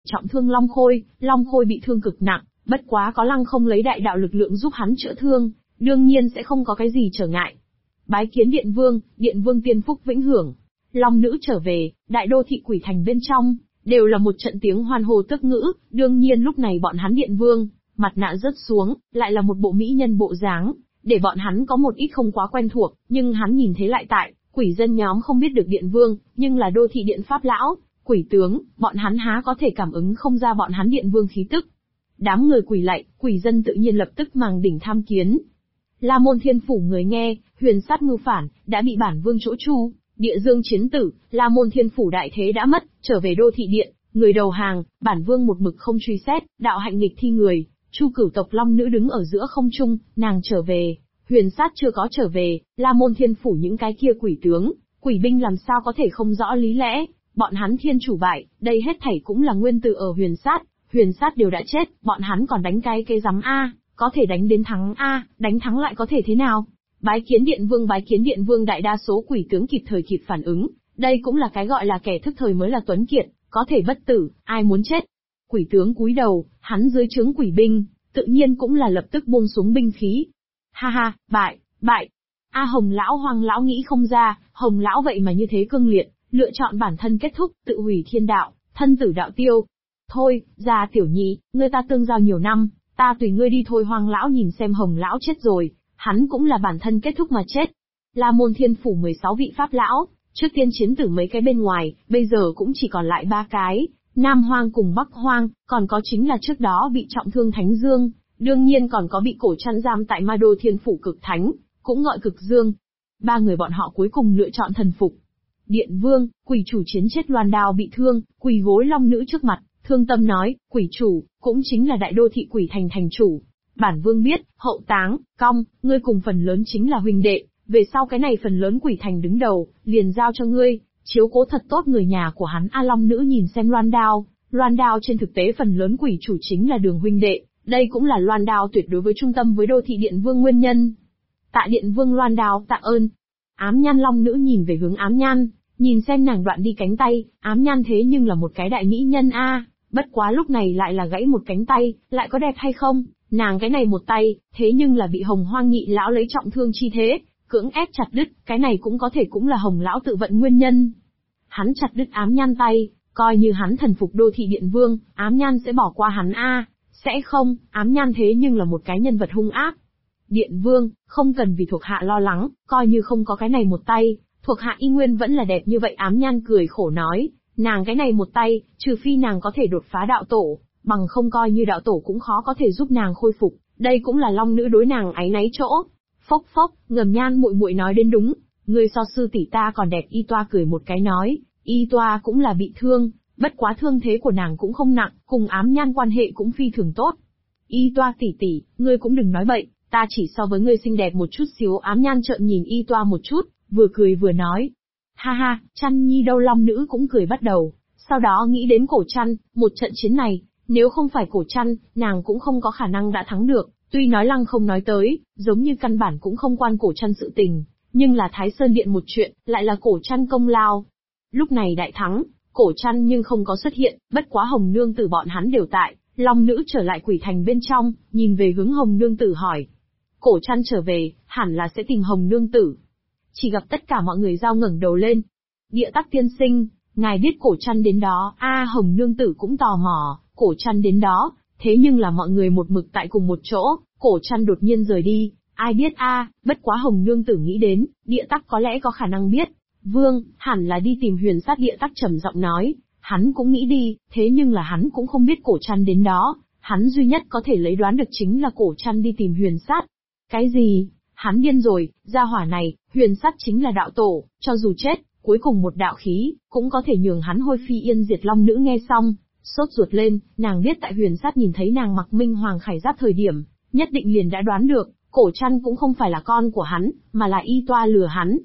trọng thương Long Khôi bị thương cực nặng, bất quá có Lăng Không lấy đại đạo lực lượng giúp hắn chữa thương, đương nhiên sẽ không có cái gì trở ngại. Bái kiến Điện Vương tiên phúc vĩnh hưởng. Long nữ trở về, đại đô thị quỷ thành bên trong, đều là một trận tiếng hoan hô tức ngữ, đương nhiên lúc này bọn hắn Điện Vương, mặt nạ rớt xuống, lại là một bộ mỹ nhân bộ dáng, để bọn hắn có một ít không quá quen thuộc, nhưng hắn nhìn thấy lại tại, quỷ dân nhóm không biết được Điện Vương, nhưng là đô thị điện pháp lão, quỷ tướng, bọn hắn há có thể cảm ứng không ra bọn hắn Điện Vương khí tức. Đám người quỳ lạy, quỷ dân tự nhiên lập tức màng đỉnh tham kiến. La Môn Thiên Phủ người nghe, huyền sát mưu phản, đã bị bản vương chỗ chu, địa dương chiến tử, La Môn Thiên Phủ đại thế đã mất, trở về đô thị điện, người đầu hàng, bản vương một mực không truy xét, đạo hạnh nghịch thi người, Chu Cửu tộc Long nữ đứng ở giữa không trung, nàng trở về, huyền sát chưa có trở về, La Môn Thiên Phủ những cái kia quỷ tướng, quỷ binh làm sao có thể không rõ lý lẽ, bọn hắn thiên chủ bại, đây hết thảy cũng là nguyên tử ở huyền sát đều đã chết, bọn hắn còn đánh cái rắm a, có thể đánh đến thắng a, đánh thắng lại có thể thế nào? Bái kiến Điện Vương đại đa số quỷ tướng kịp thời kịp phản ứng, đây cũng là cái gọi là kẻ thức thời mới là tuấn kiệt, có thể bất tử, ai muốn chết. Quỷ tướng cúi đầu, hắn dưới trướng quỷ binh, tự nhiên cũng là lập tức buông xuống binh khí. Ha ha, bại. A Hồng lão Hoang lão nghĩ không ra, Hồng lão vậy mà như thế cương liệt, lựa chọn bản thân kết thúc, tự hủy thiên đạo, thân tử đạo tiêu. Thôi, già tiểu nhị, ngươi ta tương giao nhiều năm, ta tùy ngươi đi thôi. Hoang lão nhìn xem Hồng lão chết rồi, hắn cũng là bản thân kết thúc mà chết. La Môn Thiên Phủ 16 vị pháp lão, trước tiên chiến tử mấy cái bên ngoài, bây giờ cũng chỉ còn lại 3 cái, Nam Hoang cùng Bắc Hoang, còn có chính là trước đó bị trọng thương Thánh Dương, đương nhiên còn có bị cổ chăn giam tại Ma Đô Thiên Phủ Cực Thánh, cũng gọi Cực Dương. 3 người bọn họ cuối cùng lựa chọn thần phục. Điện Vương, quỷ chủ chiến chết loan đao bị thương, quỳ gối Long nữ trước mặt, thương tâm nói, quỷ chủ, cũng chính là đại đô thị quỷ thành thành chủ. Bản vương biết, Hậu Táng, Cong, ngươi cùng phần lớn chính là huynh đệ, về sau cái này phần lớn quỷ thành đứng đầu, liền giao cho ngươi, chiếu cố thật tốt người nhà của hắn. A Long nữ nhìn xem loan đao trên thực tế phần lớn quỷ chủ chính là Đường huynh đệ, đây cũng là loan đao tuyệt đối với trung tâm với đô thị Điện Vương nguyên nhân. Tạ Điện Vương loan đao tạ ơn. Ám Nhan Long nữ nhìn về hướng Ám Nhan, nhìn xem nàng đoạn đi cánh tay, Ám Nhan thế nhưng là một cái đại mỹ nhân a, bất quá lúc này lại là gãy một cánh tay, lại có đẹp hay không? Nàng cái này một tay, thế nhưng là bị Hồng Hoang nhị lão lấy trọng thương chi thế, cưỡng ép chặt đứt, cái này cũng có thể cũng là Hồng lão tự vận nguyên nhân. Hắn chặt đứt Ám Nhan tay, coi như hắn thần phục đô thị Điện Vương, Ám Nhan sẽ bỏ qua hắn a? Sẽ không, Ám Nhan thế nhưng là một cái nhân vật hung ác. Điện Vương, không cần vì thuộc hạ lo lắng, coi như không có cái này một tay, thuộc hạ y nguyên vẫn là đẹp như vậy. Ám Nhan cười khổ nói, nàng cái này một tay, trừ phi nàng có thể đột phá đạo tổ, bằng không coi như đạo tổ cũng khó có thể giúp nàng khôi phục, đây cũng là Long nữ đối nàng áy náy chỗ. Phốc phốc, Ngầm Nhan muội muội nói đến đúng, người so sư tỷ ta còn đẹp. Y Toa cười một cái nói, Y Toa cũng là bị thương, bất quá thương thế của nàng cũng không nặng, cùng Ám Nhan quan hệ cũng phi thường tốt. Y Toa tỷ tỷ, ngươi cũng đừng nói bậy, ta chỉ so với ngươi xinh đẹp một chút xíu. Ám Nhan trợn nhìn Y Toa một chút, vừa cười vừa nói, ha ha, Chăn nhi đâu? Long nữ cũng cười bắt đầu, sau đó nghĩ đến Cổ Chăn, một trận chiến này, nếu không phải Cổ Chăn, nàng cũng không có khả năng đã thắng được. Tuy nói Lăng không nói tới, giống như căn bản cũng không quan Cổ Chăn sự tình, nhưng là Thái Sơn Điện một chuyện, lại là Cổ Chăn công lao. Lúc này đại thắng, Cổ Chăn nhưng không có xuất hiện, bất quá Hồng nương tử bọn hắn đều tại. Long nữ trở lại quỷ thành bên trong, nhìn về hướng Hồng nương tử hỏi, Cổ Chăn trở về, hẳn là sẽ tìm Hồng nương tử. Chỉ gặp tất cả mọi người giao ngẩng đầu lên. Địa Tắc tiên sinh, ngài biết Cổ Chăn đến đó? Hồng nương tử cũng tò mò, Cổ Chăn đến đó, thế nhưng là mọi người một mực tại cùng một chỗ, Cổ Chăn đột nhiên rời đi, ai biết bất quá Hồng nương tử nghĩ đến, Địa Tắc có lẽ có khả năng biết. Vương, hẳn là đi tìm huyền sát. Địa Tắc trầm giọng nói, hắn cũng nghĩ đi, thế nhưng là hắn cũng không biết Cổ Chăn đến đó, hắn duy nhất có thể lấy đoán được chính là Cổ Chăn đi tìm huyền sát. Cái gì? Hắn điên rồi, gia hỏa này, huyền sát chính là đạo tổ, cho dù chết, cuối cùng một đạo khí, cũng có thể nhường hắn hôi phi yên diệt. Long nữ nghe xong, sốt ruột lên, nàng biết tại huyền sát nhìn thấy nàng mặc Minh Hoàng khải giáp thời điểm, nhất định liền đã đoán được, Cổ Chăn cũng không phải là con của hắn, mà là Y Toa lừa hắn.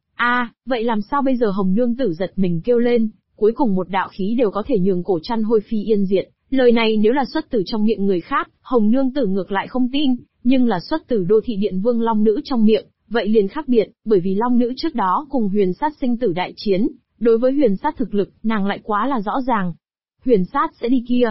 Vậy làm sao bây giờ? Hồng nương tử giật mình kêu lên, cuối cùng một đạo khí đều có thể nhường Cổ Chăn hôi phi yên diệt, lời này nếu là xuất từ trong miệng người khác, Hồng nương tử ngược lại không tin, nhưng là xuất từ đô thị Điện Vương Long nữ trong miệng, vậy liền khác biệt, bởi vì Long nữ trước đó cùng huyền sát sinh tử đại chiến, đối với huyền sát thực lực, nàng lại quá là rõ ràng. Huyền sát sẽ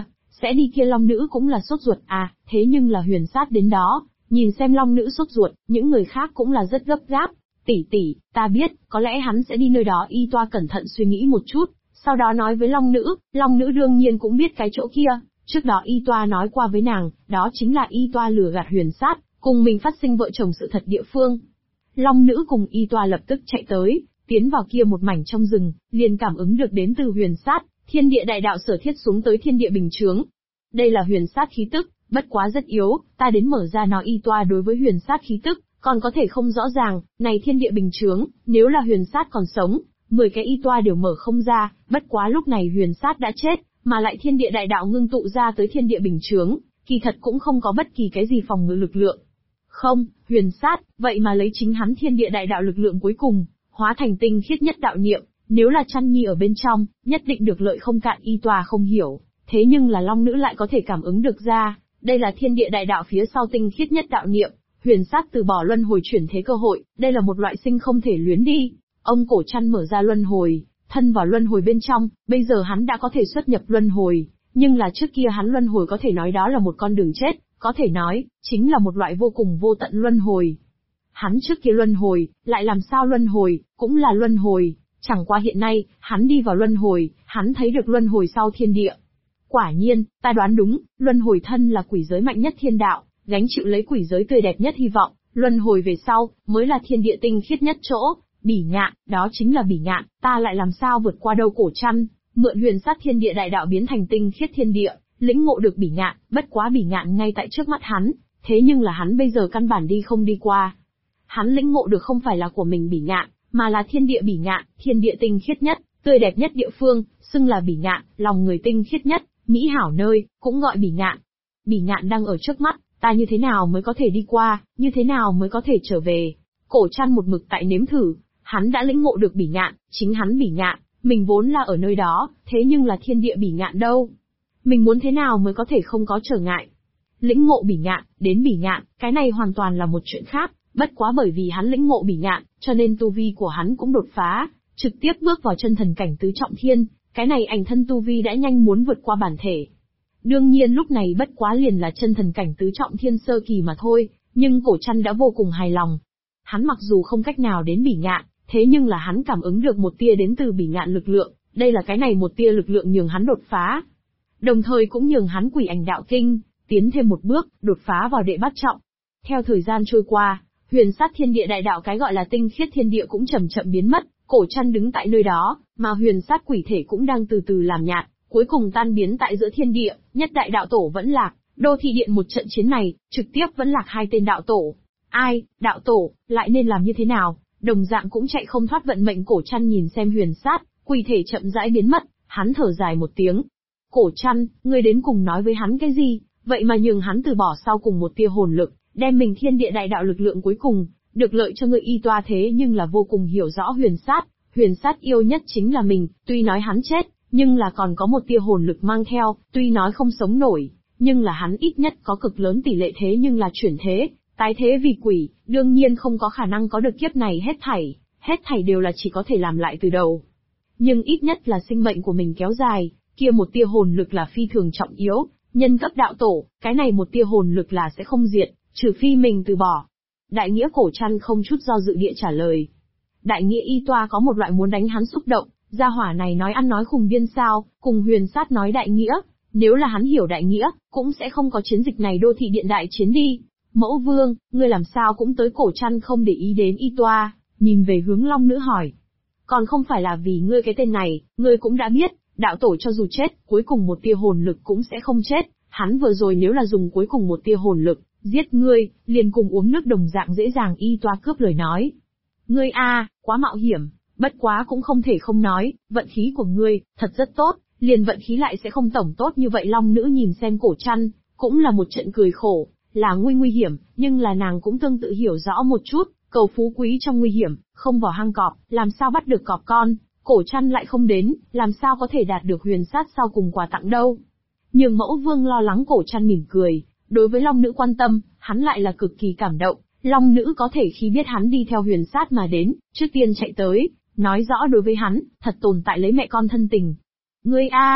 đi kia Long nữ cũng là sốt ruột à, thế nhưng là Huyền sát đến đó, nhìn xem Long nữ sốt ruột, những người khác cũng là rất gấp gáp. Tỷ, ta biết, có lẽ hắn sẽ đi nơi đó. Y Toa cẩn thận suy nghĩ một chút, sau đó nói với Long nữ đương nhiên cũng biết cái chỗ kia, trước đó Y Toa nói qua với nàng, đó chính là Y Toa lừa gạt Huyền sát, cùng mình phát sinh vợ chồng sự thật địa phương. Long nữ cùng Y Toa lập tức chạy tới, tiến vào kia một mảnh trong rừng, liền cảm ứng được đến từ Huyền sát, thiên địa đại đạo sở thiết xuống tới thiên địa bình chướng. Đây là Huyền sát khí tức, bất quá rất yếu, ta đến mở ra nó. Y Toa đối với Huyền sát khí tức, còn có thể không rõ ràng, này thiên địa bình chướng, nếu là Huyền sát còn sống, 10 cái Y Toa đều mở không ra, bất quá lúc này Huyền sát đã chết, mà lại thiên địa đại đạo ngưng tụ ra tới thiên địa bình chướng, kỳ thật cũng không có bất kỳ cái gì phòng ngự lực lượng. Không, Huyền sát, vậy mà lấy chính hắn thiên địa đại đạo lực lượng cuối cùng, hóa thành tinh khiết nhất đạo niệm, nếu là Chăn Nhi ở bên trong, nhất định được lợi không cạn. Y Toa không hiểu, thế nhưng là Long nữ lại có thể cảm ứng được ra, đây là thiên địa đại đạo phía sau tinh khiết nhất đạo niệm. Huyền sát từ bỏ luân hồi chuyển thế cơ hội, đây là một loại sinh không thể luyến đi. Ông cổ Chăn mở ra luân hồi, thân vào luân hồi bên trong, bây giờ hắn đã có thể xuất nhập luân hồi, nhưng là trước kia hắn luân hồi có thể nói đó là một con đường chết, có thể nói, chính là một loại vô cùng vô tận luân hồi. Hắn trước kia luân hồi, lại làm sao luân hồi, cũng là luân hồi, chẳng qua hiện nay, hắn đi vào luân hồi, hắn thấy được luân hồi sau thiên địa. Quả nhiên, ta đoán đúng, luân hồi thân là quỷ giới mạnh nhất thiên đạo, gánh chịu lấy quỷ giới tươi đẹp nhất hy vọng, luân hồi về sau, mới là thiên địa tinh khiết nhất chỗ. Bỉ ngạn, đó chính là bỉ ngạn, ta lại làm sao vượt qua đâu. Cổ Chăn, mượn huyền sát thiên địa đại đạo biến thành tinh khiết thiên địa, lĩnh ngộ được bỉ ngạn, bất quá bỉ ngạn ngay tại trước mắt hắn, thế nhưng là hắn bây giờ căn bản đi không đi qua. Hắn lĩnh ngộ được không phải là của mình bỉ ngạn, mà là thiên địa bỉ ngạn, thiên địa tinh khiết nhất, tươi đẹp nhất địa phương, xưng là bỉ ngạn, lòng người tinh khiết nhất, mỹ hảo nơi, cũng gọi bỉ ngạn. Bỉ ngạn đang ở trước mắt, ta như thế nào mới có thể đi qua, như thế nào mới có thể trở về? Cổ Chăn một mực tại nếm thử, hắn đã lĩnh ngộ được bỉ ngạn, chính hắn bỉ ngạn, mình vốn là ở nơi đó, thế nhưng là thiên địa bỉ ngạn đâu? Mình muốn thế nào mới có thể không có trở ngại? Lĩnh ngộ bỉ ngạn, đến bỉ ngạn, cái này hoàn toàn là một chuyện khác, bất quá bởi vì hắn lĩnh ngộ bỉ ngạn, cho nên tu vi của hắn cũng đột phá, trực tiếp bước vào chân thần cảnh tứ trọng thiên, cái này ảnh thân tu vi đã nhanh muốn vượt qua bản thể. Đương nhiên lúc này bất quá liền là chân thần cảnh tứ trọng thiên sơ kỳ mà thôi, nhưng Cổ Chăn đã vô cùng hài lòng. Hắn mặc dù không cách nào đến bỉ ngạn, thế nhưng là hắn cảm ứng được một tia đến từ bỉ ngạn lực lượng, đây là cái này một tia lực lượng nhường hắn đột phá. Đồng thời cũng nhường hắn quỷ ảnh đạo kinh, tiến thêm một bước, đột phá vào đệ bát trọng. Theo thời gian trôi qua, huyền sát thiên địa đại đạo cái gọi là tinh khiết thiên địa cũng chậm chậm biến mất, Cổ Chăn đứng tại nơi đó, mà huyền sát quỷ thể cũng đang từ từ làm nhạt, cuối cùng tan biến tại giữa thiên địa, nhất đại đạo tổ vẫn lạc, đô thị điện một trận chiến này, trực tiếp vẫn lạc hai tên đạo tổ. Ai, đạo tổ, lại nên làm như thế nào, đồng dạng cũng chạy không thoát vận mệnh. Cổ Chăn nhìn xem huyền sát, quỷ thể chậm rãi biến mất, hắn thở dài một tiếng. Cổ Chăn, ngươi đến cùng nói với hắn cái gì, vậy mà nhường hắn từ bỏ sau cùng một tia hồn lực, đem mình thiên địa đại đạo lực lượng cuối cùng, được lợi cho ngươi. Y Toa thế nhưng là vô cùng hiểu rõ huyền sát yêu nhất chính là mình, tuy nói hắn chết, nhưng là còn có một tia hồn lực mang theo, tuy nói không sống nổi, nhưng là hắn ít nhất có cực lớn tỷ lệ thế nhưng là chuyển thế, tái thế vì quỷ, đương nhiên không có khả năng có được kiếp này hết thảy đều là chỉ có thể làm lại từ đầu. Nhưng ít nhất là sinh mệnh của mình kéo dài, kia một tia hồn lực là phi thường trọng yếu, nhân cấp đạo tổ, cái này một tia hồn lực là sẽ không diệt, trừ phi mình từ bỏ. Đại nghĩa Cổ Chăn không chút do dự địa trả lời. Đại nghĩa Y Toa có một loại muốn đánh hắn xúc động, gia hỏa này nói ăn nói khùng biên sao, cùng huyền sát nói đại nghĩa, nếu là hắn hiểu đại nghĩa, cũng sẽ không có chiến dịch này đô thị điện đại chiến đi. Mẫu vương, ngươi làm sao cũng tới? Cổ Chăn không để ý đến Y Toa, nhìn về hướng Long nữ hỏi. Còn không phải là vì ngươi cái tên này, ngươi cũng đã biết, đạo tổ cho dù chết, cuối cùng một tia hồn lực cũng sẽ không chết, hắn vừa rồi nếu là dùng cuối cùng một tia hồn lực, giết ngươi, liền cùng uống nước đồng dạng dễ dàng. Y Toa cướp lời nói. Ngươi quá mạo hiểm, bất quá cũng không thể không nói, vận khí của ngươi, thật rất tốt, liền vận khí lại sẽ không tổng tốt như vậy. Long nữ nhìn xem Cổ Chăn, cũng là một trận cười khổ, là nguy hiểm, nhưng là nàng cũng tương tự hiểu rõ một chút, cầu phú quý trong nguy hiểm, không vào hang cọp, làm sao bắt được cọp con, Cổ Chăn lại không đến, làm sao có thể đạt được huyền sát sau cùng quà tặng đâu. Nhưng mẫu vương lo lắng. Cổ Chăn mỉm cười, đối với Long nữ quan tâm, hắn lại là cực kỳ cảm động. Long nữ có thể khi biết hắn đi theo huyền sát mà đến, trước tiên chạy tới, nói rõ đối với hắn, thật tồn tại lấy mẹ con thân tình. Ngươi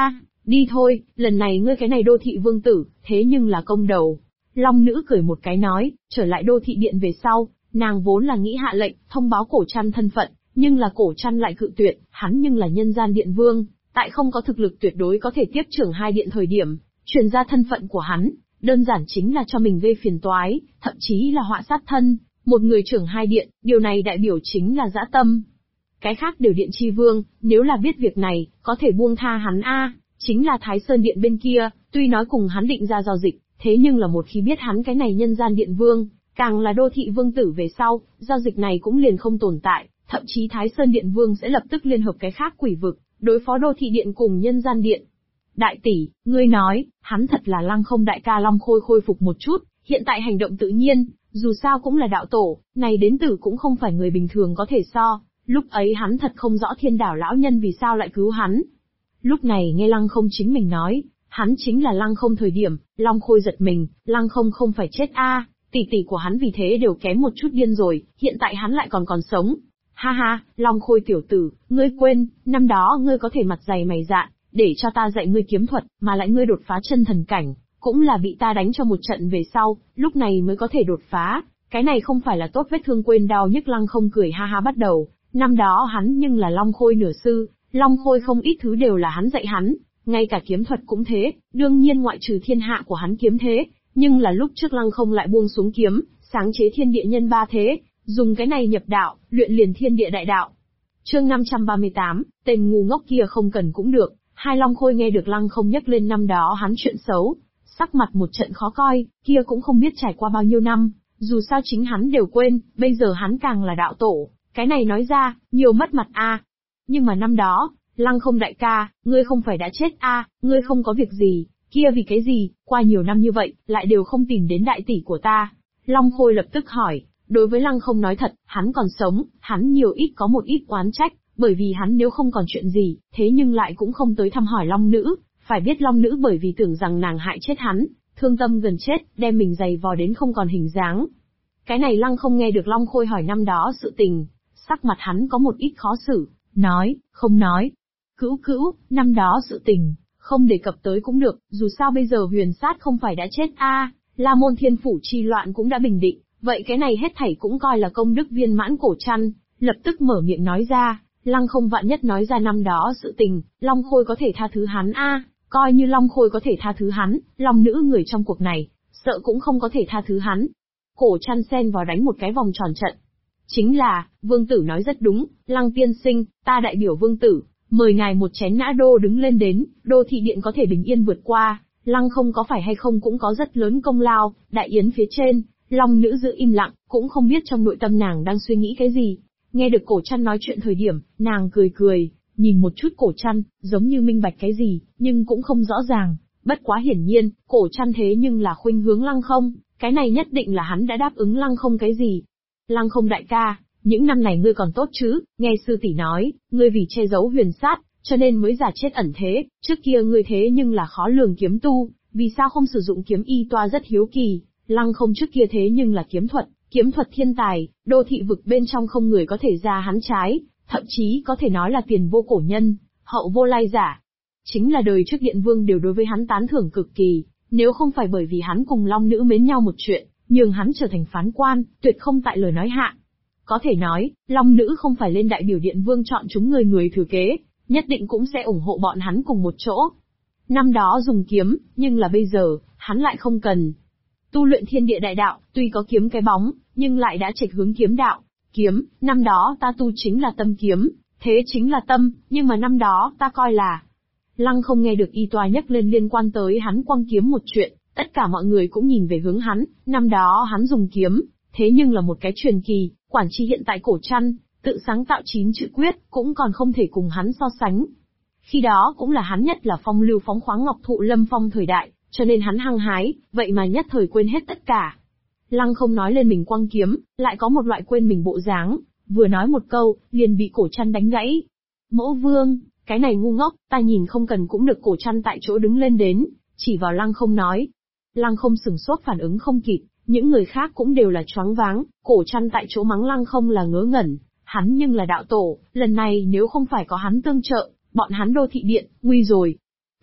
Đi thôi, lần này ngươi cái này đô thị vương tử, thế nhưng là công đầu. Long nữ cười một cái nói, trở lại đô thị điện về sau, nàng vốn là nghĩ hạ lệnh, thông báo Cổ Trăn thân phận, nhưng là Cổ Trăn lại cự tuyệt, hắn nhưng là nhân gian điện vương, tại không có thực lực tuyệt đối có thể tiếp trưởng hai điện thời điểm, truyền ra thân phận của hắn, đơn giản chính là cho mình gây phiền toái, thậm chí là họa sát thân, một người trưởng hai điện, điều này đại biểu chính là dã tâm. Cái khác đều điện chi vương, nếu là biết việc này, có thể buông tha hắn chính là Thái Sơn điện bên kia, tuy nói cùng hắn định ra giao dịch, thế nhưng là một khi biết hắn cái này nhân gian điện vương, càng là đô thị vương tử về sau, giao dịch này cũng liền không tồn tại, thậm chí Thái Sơn điện vương sẽ lập tức liên hợp cái khác quỷ vực, đối phó đô thị điện cùng nhân gian điện. Đại tỷ, ngươi nói, hắn thật là Lăng Không đại ca. Long Khôi khôi phục một chút, hiện tại hành động tự nhiên, dù sao cũng là đạo tổ, này đến tử cũng không phải người bình thường có thể so, lúc ấy hắn thật không rõ Thiên Đảo lão nhân vì sao lại cứu hắn. Lúc này nghe Lăng Không chính mình nói, hắn chính là Lăng Không thời điểm, Long Khôi giật mình, Lăng Không không phải chết tỷ tỷ của hắn vì thế đều kém một chút điên rồi, hiện tại hắn lại còn sống. Ha ha, Long Khôi tiểu tử, ngươi quên, năm đó ngươi có thể mặt dày mày dạn, để cho ta dạy ngươi kiếm thuật, mà lại ngươi đột phá chân thần cảnh, cũng là bị ta đánh cho một trận về sau, lúc này mới có thể đột phá, cái này không phải là tốt vết thương quên đau nhức. Lăng Không cười ha ha bắt đầu, năm đó hắn nhưng là Long Khôi nửa sư, Long Khôi không ít thứ đều là hắn dạy hắn, ngay cả kiếm thuật cũng thế, đương nhiên ngoại trừ thiên hạ của hắn kiếm thế, nhưng là lúc trước Lăng Không lại buông xuống kiếm, sáng chế thiên địa nhân ba thế, dùng cái này nhập đạo, luyện liền thiên địa đại đạo. Chương 538, tên ngu ngốc kia không cần cũng được. Hai Long Khôi nghe được Lăng Không nhắc lên năm đó hắn chuyện xấu, sắc mặt một trận khó coi, kia cũng không biết trải qua bao nhiêu năm, dù sao chính hắn đều quên, bây giờ hắn càng là đạo tổ, cái này nói ra, nhiều mất mặt Nhưng mà năm đó, Lăng Không đại ca, ngươi không phải đã chết ngươi không có việc gì, kia vì cái gì, qua nhiều năm như vậy, lại đều không tìm đến đại tỷ của ta. Long Khôi lập tức hỏi, đối với Lăng Không nói thật, hắn còn sống, hắn nhiều ít có một ít oán trách, bởi vì hắn nếu không còn chuyện gì, thế nhưng lại cũng không tới thăm hỏi Long Nữ, phải biết Long Nữ bởi vì tưởng rằng nàng hại chết hắn, thương tâm gần chết, đem mình giày vò đến không còn hình dáng. Cái này Lăng Không nghe được Long Khôi hỏi năm đó sự tình, sắc mặt hắn có một ít khó xử, nói, không nói. Cữu, năm đó sự tình, không đề cập tới cũng được, dù sao bây giờ Huyền Sát không phải đã chết La Môn Thiên Phủ chi loạn cũng đã bình định, vậy cái này hết thảy cũng coi là công đức viên mãn. Cổ Trăn lập tức mở miệng nói ra, Lăng Không vạn nhất nói ra năm đó sự tình, Long Khôi có thể tha thứ hắn coi như Long Khôi có thể tha thứ hắn, Long Nữ người trong cuộc này, sợ cũng không có thể tha thứ hắn. Cổ Trăn xen vào đánh một cái vòng tròn trận. Chính là, vương tử nói rất đúng, Lăng tiên sinh, ta đại biểu vương tử, mời ngài một chén ngã đô đứng lên đến, đô thị điện có thể bình yên vượt qua, Lăng Không có phải hay không cũng có rất lớn công lao. Đại yến phía trên, Long Nữ giữ im lặng, cũng không biết trong nội tâm nàng đang suy nghĩ cái gì. Nghe được Cổ Trăn nói chuyện thời điểm, nàng cười, nhìn một chút Cổ Trăn, giống như minh bạch cái gì, nhưng cũng không rõ ràng. Bất quá hiển nhiên, Cổ Trăn thế nhưng là khuynh hướng Lăng Không, cái này nhất định là hắn đã đáp ứng Lăng Không cái gì. Lăng Không đại ca, những năm này ngươi còn tốt chứ, nghe sư tỷ nói, ngươi vì che giấu Huyền Sát, cho nên mới giả chết ẩn thế, trước kia ngươi thế nhưng là khó lường kiếm tu, vì sao không sử dụng kiếm y toa rất hiếu kỳ. Lăng Không trước kia thế nhưng là kiếm thuật thiên tài, đô thị vực bên trong không người có thể ra hắn trái, thậm chí có thể nói là tiền vô cổ nhân, hậu vô lai giả. Chính là đời trước điện vương đều đối với hắn tán thưởng cực kỳ, nếu không phải bởi vì hắn cùng Long Nữ mến nhau một chuyện, nhường hắn trở thành phán quan, tuyệt không tại lời nói hạ. Có thể nói, Long Nữ không phải lên đại biểu điện vương chọn chúng người thừa kế, nhất định cũng sẽ ủng hộ bọn hắn cùng một chỗ. Năm đó dùng kiếm, nhưng là bây giờ, hắn lại không cần. Tu luyện thiên địa đại đạo, tuy có kiếm cái bóng, nhưng lại đã trạch hướng kiếm đạo. Kiếm, năm đó ta tu chính là tâm kiếm, thế chính là tâm, nhưng mà năm đó ta coi là... Lăng Không nghe được y toa nhắc lên liên quan tới hắn quăng kiếm một chuyện, tất cả mọi người cũng nhìn về hướng hắn, năm đó hắn dùng kiếm, thế nhưng là một cái truyền kỳ, quản chi hiện tại Cổ Trăn, tự sáng tạo 9 chữ quyết, cũng còn không thể cùng hắn so sánh. Khi đó cũng là hắn nhất là phong lưu phóng khoáng ngọc thụ lâm phong thời đại, cho nên hắn hăng hái, vậy mà nhất thời quên hết tất cả. Lăng Không nói lên mình quăng kiếm, lại có một loại quên mình bộ dáng, vừa nói một câu, liền bị Cổ Trăn đánh gãy. Mẫu vương, cái này ngu ngốc, ta nhìn không cần cũng được. Cổ Trăn tại chỗ đứng lên đến, chỉ vào Lăng Không nói. Lăng Không sửng sốt phản ứng không kịp, những người khác cũng đều là choáng váng. Cổ Trăn tại chỗ mắng Lăng Không là ngớ ngẩn, hắn nhưng là đạo tổ, lần này nếu không phải có hắn tương trợ, bọn hắn đô thị điện, nguy rồi.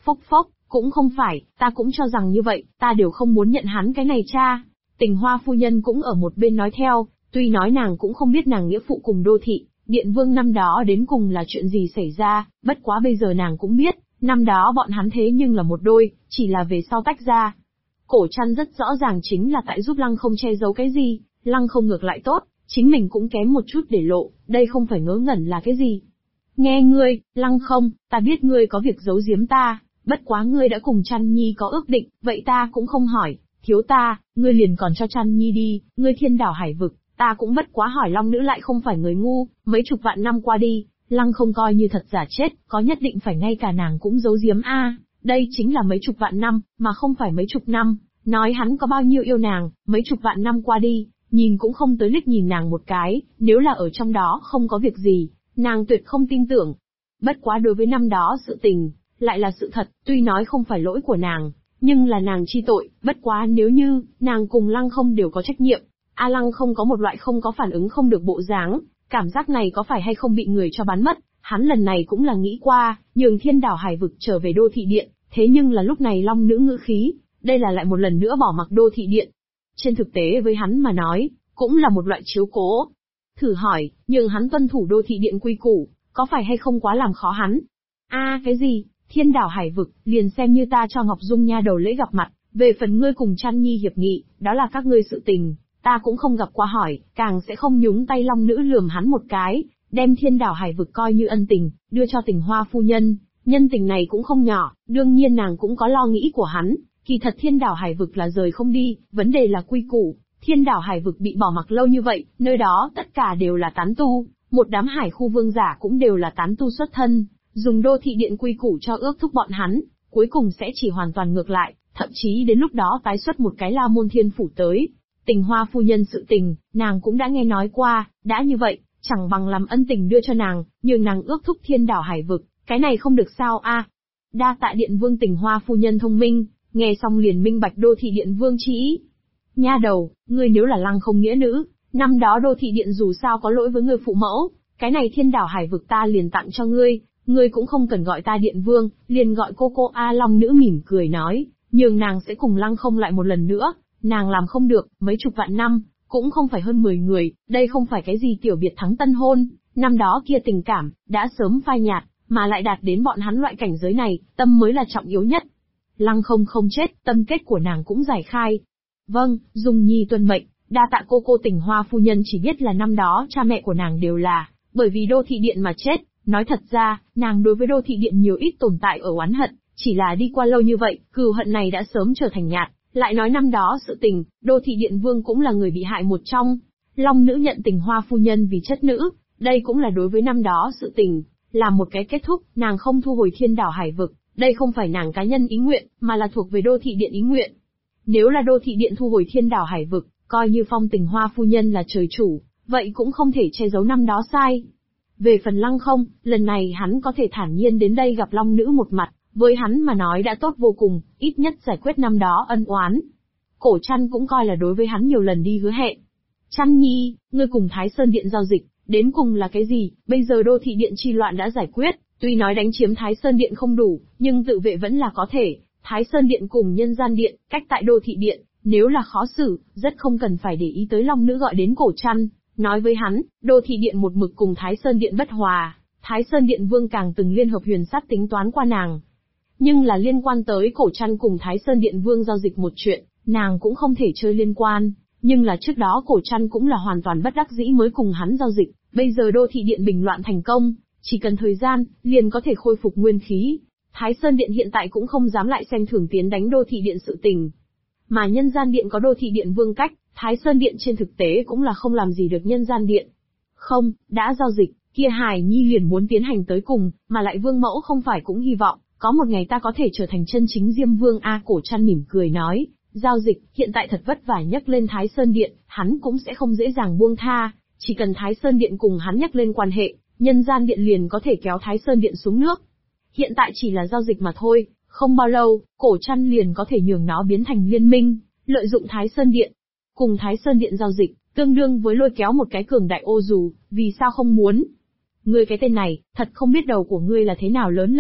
Phốc phốc, cũng không phải, ta cũng cho rằng như vậy, ta đều không muốn nhận hắn cái này cha. Tình Hoa phu nhân cũng ở một bên nói theo, tuy nói nàng cũng không biết nàng nghĩa phụ cùng Đô Thị Điện Vương năm đó đến cùng là chuyện gì xảy ra, bất quá bây giờ nàng cũng biết, năm đó bọn hắn thế nhưng là một đôi, chỉ là về sau tách ra. Cổ Trăn rất rõ ràng chính là tại giúp Lăng Không che giấu cái gì, Lăng Không ngược lại tốt, chính mình cũng kém một chút để lộ, đây không phải ngớ ngẩn là cái gì. Nghe ngươi, Lăng Không, ta biết ngươi có việc giấu giếm ta, bất quá ngươi đã cùng Trăn Nhi có ước định, vậy ta cũng không hỏi, thiếu ta, ngươi liền còn cho Trăn Nhi đi, ngươi thiên đảo hải vực, ta cũng bất quá hỏi Long Nữ lại không phải người ngu, mấy chục vạn năm qua đi, Lăng Không coi như thật giả chết, có nhất định phải ngay cả nàng cũng giấu giếm a? Đây chính là mấy chục vạn năm, mà không phải mấy chục năm, nói hắn có bao nhiêu yêu nàng, mấy chục vạn năm qua đi, nhìn cũng không tới liếc nhìn nàng một cái, nếu là ở trong đó không có việc gì, nàng tuyệt không tin tưởng. Bất quá đối với năm đó sự tình, lại là sự thật, tuy nói không phải lỗi của nàng, nhưng là nàng chi tội, bất quá nếu như, nàng cùng Lăng Không đều có trách nhiệm. A Lăng Không có một loại không có phản ứng không được bộ dáng, cảm giác này có phải hay không bị người cho bán mất, hắn lần này cũng là nghĩ qua, nhường thiên đảo hải vực trở về Đô Thị Điện, thế nhưng là lúc này Long Nữ ngữ khí, đây là lại một lần nữa bỏ mặc Đô Thị Điện. Trên thực tế với hắn mà nói, cũng là một loại chiếu cố. Thử hỏi, nhường hắn tuân thủ Đô Thị Điện quy củ, có phải hay không quá làm khó hắn? Cái gì? Thiên đảo hải vực, liền xem như ta cho Ngọc Dung nha đầu lễ gặp mặt, về phần ngươi cùng Trăn Nhi hiệp nghị, đó là các ngươi sự tình, ta cũng không gặp qua hỏi, càng sẽ không nhúng tay. Long Nữ lườm hắn một cái, đem thiên đảo hải vực coi như ân tình, đưa cho Tình Hoa phu nhân, nhân tình này cũng không nhỏ, đương nhiên nàng cũng có lo nghĩ của hắn, kỳ thật thiên đảo hải vực là rời không đi, vấn đề là quy củ, thiên đảo hải vực bị bỏ mặc lâu như vậy, nơi đó tất cả đều là tán tu, một đám hải khu vương giả cũng đều là tán tu xuất thân, dùng Đô Thị Điện quy củ cho ước thúc bọn hắn, cuối cùng sẽ chỉ hoàn toàn ngược lại, thậm chí đến lúc đó tái xuất một cái La Môn Thiên Phủ tới. Tình Hoa phu nhân sự tình, nàng cũng đã nghe nói qua, đã như vậy, chẳng bằng làm ân tình đưa cho nàng, nhường nàng ước thúc thiên đảo hải vực, cái này không được sao a? Đa tạ Điện Vương. Tình Hoa phu nhân thông minh, nghe xong liền minh bạch Đô Thị Điện Vương chỉ ý. Nha đầu, ngươi nếu là Lăng Không nghĩa nữ, năm đó Đô Thị Điện dù sao có lỗi với người phụ mẫu, cái này thiên đảo hải vực ta liền tặng cho ngươi cũng không cần gọi ta Điện Vương, liền gọi cô A. Long Nữ mỉm cười nói, nhường nàng sẽ cùng Lăng Không lại một lần nữa. Nàng làm không được, mấy chục vạn năm, cũng không phải hơn 10 người, đây không phải cái gì tiểu biệt thắng tân hôn, năm đó kia tình cảm, đã sớm phai nhạt, mà lại đạt đến bọn hắn loại cảnh giới này, tâm mới là trọng yếu nhất. Lăng Không không chết, tâm kết của nàng cũng giải khai. Vâng, Dung Nhi tuân mệnh, đa tạ cô Tình Hoa phu nhân chỉ biết là năm đó cha mẹ của nàng đều là, bởi vì Đô Thị Điện mà chết, nói thật ra, nàng đối với Đô Thị Điện nhiều ít tồn tại ở oán hận, chỉ là đi qua lâu như vậy, cừu hận này đã sớm trở thành nhạt. Lại nói năm đó sự tình, Đô Thị Điện Vương cũng là người bị hại một trong. Long Nữ nhận Tình Hoa phu nhân vì chất nữ, đây cũng là đối với năm đó sự tình, làm một cái kết thúc, nàng không thu hồi thiên đảo hải vực, đây không phải nàng cá nhân ý nguyện, mà là thuộc về Đô Thị Điện ý nguyện. Nếu là Đô Thị Điện thu hồi thiên đảo hải vực, coi như phong Tình Hoa phu nhân là trời chủ, vậy cũng không thể che giấu năm đó sai. Về phần Lăng Không, lần này hắn có thể thản nhiên đến đây gặp Long Nữ một mặt. Với hắn mà nói đã tốt vô cùng, ít nhất giải quyết năm đó ân oán. Cổ Trăn cũng coi là đối với hắn nhiều lần đi hứa hẹn. Trăn Nhi, ngươi cùng Thái Sơn Điện giao dịch, đến cùng là cái gì? Bây giờ Đô Thị Điện chi loạn đã giải quyết, tuy nói đánh chiếm Thái Sơn Điện không đủ, nhưng tự vệ vẫn là có thể. Thái Sơn Điện cùng Nhân Gian Điện, cách tại Đô Thị Điện, nếu là khó xử, rất không cần phải để ý tới Long Nữ gọi đến Cổ Trăn, nói với hắn, Đô Thị Điện một mực cùng Thái Sơn Điện bất hòa, Thái Sơn Điện Vương càng từng liên hợp huyền sát tính toán qua nàng. Nhưng là liên quan tới Cổ Trăn cùng Thái Sơn Điện Vương giao dịch một chuyện, nàng cũng không thể chơi liên quan, nhưng là trước đó Cổ Trăn cũng là hoàn toàn bất đắc dĩ mới cùng hắn giao dịch, bây giờ Đô Thị Điện bình loạn thành công, chỉ cần thời gian, liền có thể khôi phục nguyên khí. Thái Sơn Điện hiện tại cũng không dám lại xem thường tiến đánh Đô Thị Điện sự tình. Mà Nhân Gian Điện có Đô Thị Điện Vương cách, Thái Sơn Điện trên thực tế cũng là không làm gì được Nhân Gian Điện. Không, đã giao dịch, kia Hải Nhi liền muốn tiến hành tới cùng, mà lại Vương Mẫu không phải cũng hy vọng, có một ngày ta có thể trở thành chân chính Diêm Vương a. Cổ Trăn mỉm cười nói, giao dịch, hiện tại thật vất vả nhắc lên Thái Sơn Điện, hắn cũng sẽ không dễ dàng buông tha, chỉ cần Thái Sơn Điện cùng hắn nhắc lên quan hệ, Nhân Gian Điện liền có thể kéo Thái Sơn Điện xuống nước. Hiện tại chỉ là giao dịch mà thôi, không bao lâu, Cổ Trăn liền có thể nhường nó biến thành liên minh, lợi dụng Thái Sơn Điện. Cùng Thái Sơn Điện giao dịch, tương đương với lôi kéo một cái cường đại ô dù, vì sao không muốn? Ngươi cái tên này, thật không biết đầu của ngươi là thế nào lớn lên,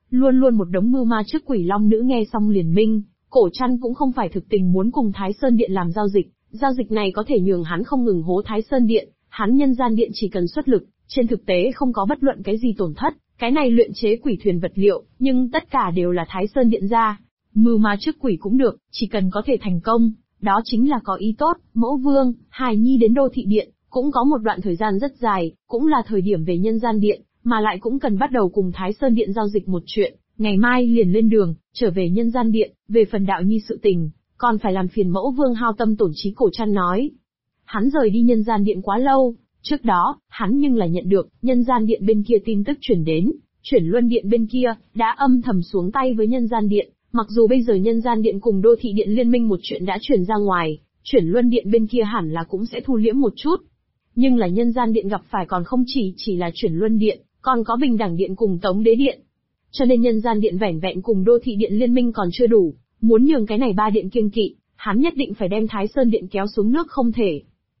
luôn luôn một đống mưu ma trước quỷ long nữ nghe xong liền minh, Cổ Trăn cũng không phải thực tình muốn cùng Thái Sơn Điện làm giao dịch này có thể nhường hắn không ngừng hố Thái Sơn Điện, hắn Nhân Gian Điện chỉ cần xuất lực, trên thực tế không có bất luận cái gì tổn thất, cái này luyện chế quỷ thuyền vật liệu, nhưng tất cả đều là Thái Sơn Điện ra. Mưu ma trước quỷ cũng được, chỉ cần có thể thành công, đó chính là có ý tốt. Mẫu Vương, Hài Nhi đến Đô Thị Điện, cũng có một đoạn thời gian rất dài, cũng là thời điểm về Nhân Gian Điện, mà lại cũng cần bắt đầu cùng Thái Sơn Điện giao dịch một chuyện, ngày mai liền lên đường, trở về Nhân Gian Điện, về phần đạo nhi sự tình, còn phải làm phiền Mẫu Vương hao tâm tổn trí. Cổ Trăn nói. Hắn rời đi Nhân Gian Điện quá lâu, trước đó, hắn nhưng là nhận được, Nhân Gian Điện bên kia tin tức chuyển đến, Chuyển Luân Điện bên kia, đã âm thầm xuống tay với Nhân Gian Điện, mặc dù bây giờ Nhân Gian Điện cùng Đô Thị Điện liên minh một chuyện đã truyền ra ngoài, Chuyển Luân Điện bên kia hẳn là cũng sẽ thu liễm một chút. Nhưng là Nhân Gian Điện gặp phải còn không chỉ là Chuyển Luân Điện, còn có Bình Đẳng Điện cùng Tống Đế Điện. Cho nên Nhân Gian Điện vẻn vẹn cùng Đô Thị Điện liên minh còn chưa đủ, muốn nhường cái này ba điện kiêng kỵ, hắn nhất định phải đem Thái Sơn Điện kéo xuống nước không thể.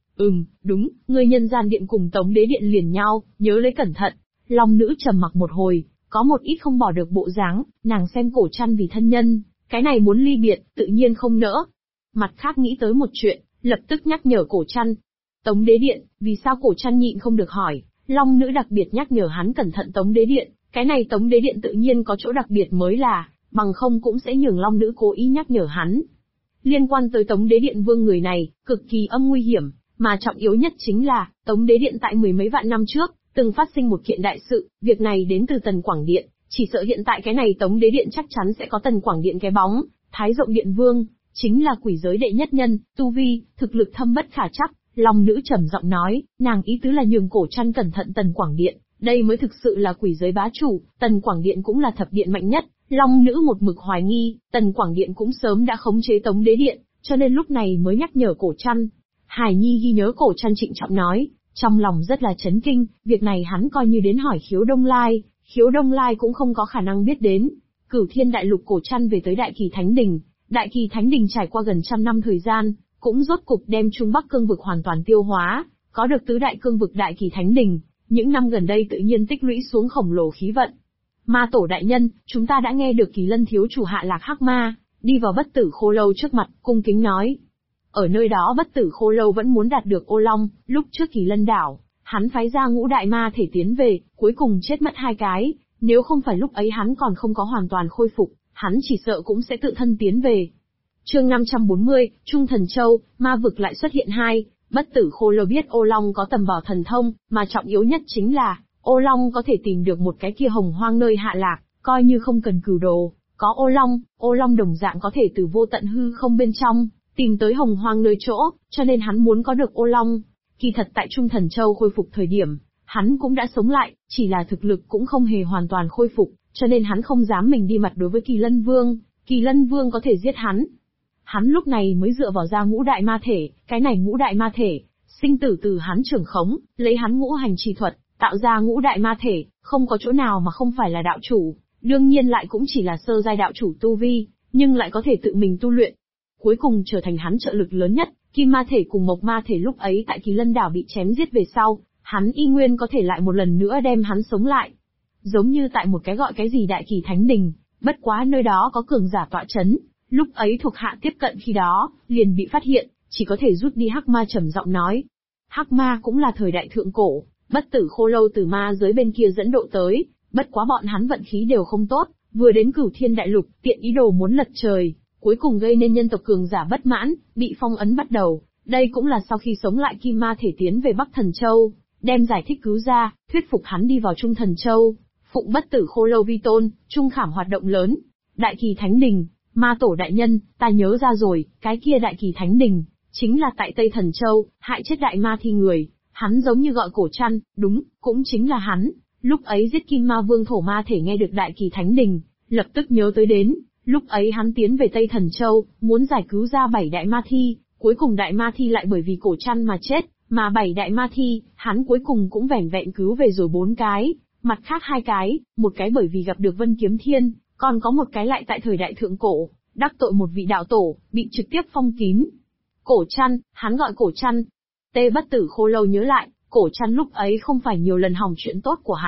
Đúng, người Nhân Gian Điện cùng Tống Đế Điện liền nhau, nhớ lấy cẩn thận. Long nữ trầm mặc một hồi, có một ít không bỏ được bộ dáng, nàng xem Cổ Trăn vì thân nhân, cái này muốn ly biệt, tự nhiên không nỡ. Mặt khác nghĩ tới một chuyện, lập tức nhắc nhở Cổ Trăn. Tống Đế Điện, vì sao Cổ Trăn nhịn không được hỏi, Long nữ đặc biệt nhắc nhở hắn cẩn thận Tống Đế Điện, cái này Tống Đế Điện tự nhiên có chỗ đặc biệt mới là, bằng không cũng sẽ nhường Long nữ cố ý nhắc nhở hắn. Liên quan tới Tống Đế Điện vương người này, cực kỳ nguy hiểm, mà trọng yếu nhất chính là, Tống Đế Điện tại mười mấy vạn năm trước, từng phát sinh một kiện đại sự, việc này đến từ Tần Quảng Điện, chỉ sợ hiện tại cái này Tống Đế Điện chắc chắn sẽ có Tần Quảng Điện cái bóng, Thái Rộng Điện vương, chính là quỷ giới đệ nhất nhân, tu vi, thực lực thâm bất khả trắc. Long nữ trầm giọng nói, nàng ý tứ là nhường Cổ Trăn cẩn thận Tần Quảng Điện, đây mới thực sự là quỷ giới bá chủ, Tần Quảng Điện cũng là thập điện mạnh nhất. Long nữ một mực hoài nghi, Tần Quảng Điện cũng sớm đã khống chế Tống Đế Điện, cho nên lúc này mới nhắc nhở Cổ Trăn. Hải Nhi ghi nhớ. Cổ Trăn trịnh trọng nói, trong lòng rất là chấn kinh, việc này hắn coi như đến hỏi Khiếu Đông Lai, Khiếu Đông Lai cũng không có khả năng biết đến. Cửu Thiên Đại Lục Cổ Trăn về tới Đại Kỳ Thánh Đình, Đại Kỳ Thánh Đình trải qua gần 100 năm thời gian, cũng rốt cục đem Trung Bắc cương vực hoàn toàn tiêu hóa, có được tứ đại cương vực Đại Kỳ Thánh Đình, những năm gần đây tự nhiên tích lũy xuống khổng lồ khí vận. Ma Tổ đại nhân, chúng ta đã nghe được Kỳ Lân thiếu chủ hạ lạc hắc ma, đi vào Bất Tử Khô Lâu trước mặt, cung kính nói. Ở nơi đó Bất Tử Khô Lâu vẫn muốn đạt được ô long, lúc trước Kỳ Lân đảo, hắn phái ra ngũ đại ma thể tiến về, cuối cùng chết mất 2 cái, nếu không phải lúc ấy hắn còn không có hoàn toàn khôi phục, hắn chỉ sợ cũng sẽ tự thân tiến về. Chương 540, Trung Thần Châu, ma vực lại xuất hiện 2, Bất Tử Khô Lâu biết ô long có tầm bảo thần thông, mà trọng yếu nhất chính là, ô long có thể tìm được một cái kia hồng hoang nơi hạ lạc, coi như không cần cửu đồ, có ô long đồng dạng có thể từ vô tận hư không bên trong, tìm tới hồng hoang nơi chỗ, cho nên hắn muốn có được ô long. Kỳ thật tại Trung Thần Châu khôi phục thời điểm, hắn cũng đã sống lại, chỉ là thực lực cũng không hề hoàn toàn khôi phục, cho nên hắn không dám mình đi mặt đối với Kỳ Lân Vương, Kỳ Lân Vương có thể giết hắn. Hắn lúc này mới dựa vào ra ngũ đại ma thể, cái này ngũ đại ma thể, sinh tử từ hắn trưởng khống, lấy hắn ngũ hành chi thuật, tạo ra ngũ đại ma thể, không có chỗ nào mà không phải là đạo chủ, đương nhiên lại cũng chỉ là sơ giai đạo chủ tu vi, nhưng lại có thể tự mình tu luyện. Cuối cùng trở thành hắn trợ lực lớn nhất, Kim ma thể cùng Mộc ma thể lúc ấy tại Kỳ Lân đảo bị chém giết về sau, hắn y nguyên có thể lại một lần nữa đem hắn sống lại. Giống như tại một cái gọi cái gì Đại Kỳ Thánh Đình, bất quá nơi đó có cường giả tọa chấn, lúc ấy thuộc hạ tiếp cận khi đó, liền bị phát hiện, chỉ có thể rút đi. Hắc ma trầm giọng nói. Hắc ma cũng là thời đại thượng cổ, Bất Tử Khô Lâu từ ma giới bên kia dẫn độ tới, bất quá bọn hắn vận khí đều không tốt, vừa đến Cửu Thiên Đại Lục, tiện ý đồ muốn lật trời, cuối cùng gây nên nhân tộc cường giả bất mãn, bị phong ấn bắt đầu. Đây cũng là sau khi sống lại Kim ma thể tiến về Bắc Thần Châu, đem giải thích cứu ra, thuyết phục hắn đi vào Trung Thần Châu, phụng Bất Tử Khô Lâu vi tôn, trung khảm hoạt động lớn. Đại Kỳ Thánh Đình, Ma Tổ đại nhân, ta nhớ ra rồi, cái kia Đại Kỳ Thánh Đình, chính là tại Tây Thần Châu, hại chết đại ma thi người, hắn giống như gọi Cổ Trăn, đúng, cũng chính là hắn, lúc ấy giết Kim Ma Vương thổ ma thể nghe được Đại Kỳ Thánh Đình, lập tức nhớ tới đến, lúc ấy hắn tiến về Tây Thần Châu, muốn giải cứu ra 7 đại ma thi, cuối cùng đại ma thi lại bởi vì Cổ Trăn mà chết, mà 7 đại ma thi, hắn cuối cùng cũng vẻn vẹn cứu về rồi 4 cái, mặt khác 2 cái, một cái bởi vì gặp được Vân Kiếm Thiên, còn có một cái lại tại thời đại thượng cổ, đắc tội một vị đạo tổ, bị trực tiếp phong kín. Cổ Trăn, hắn gọi Cổ Trăn. Bất Tử Khô Lâu nhớ lại, Cổ Trăn lúc ấy không phải nhiều lần hỏng chuyện tốt của hắn,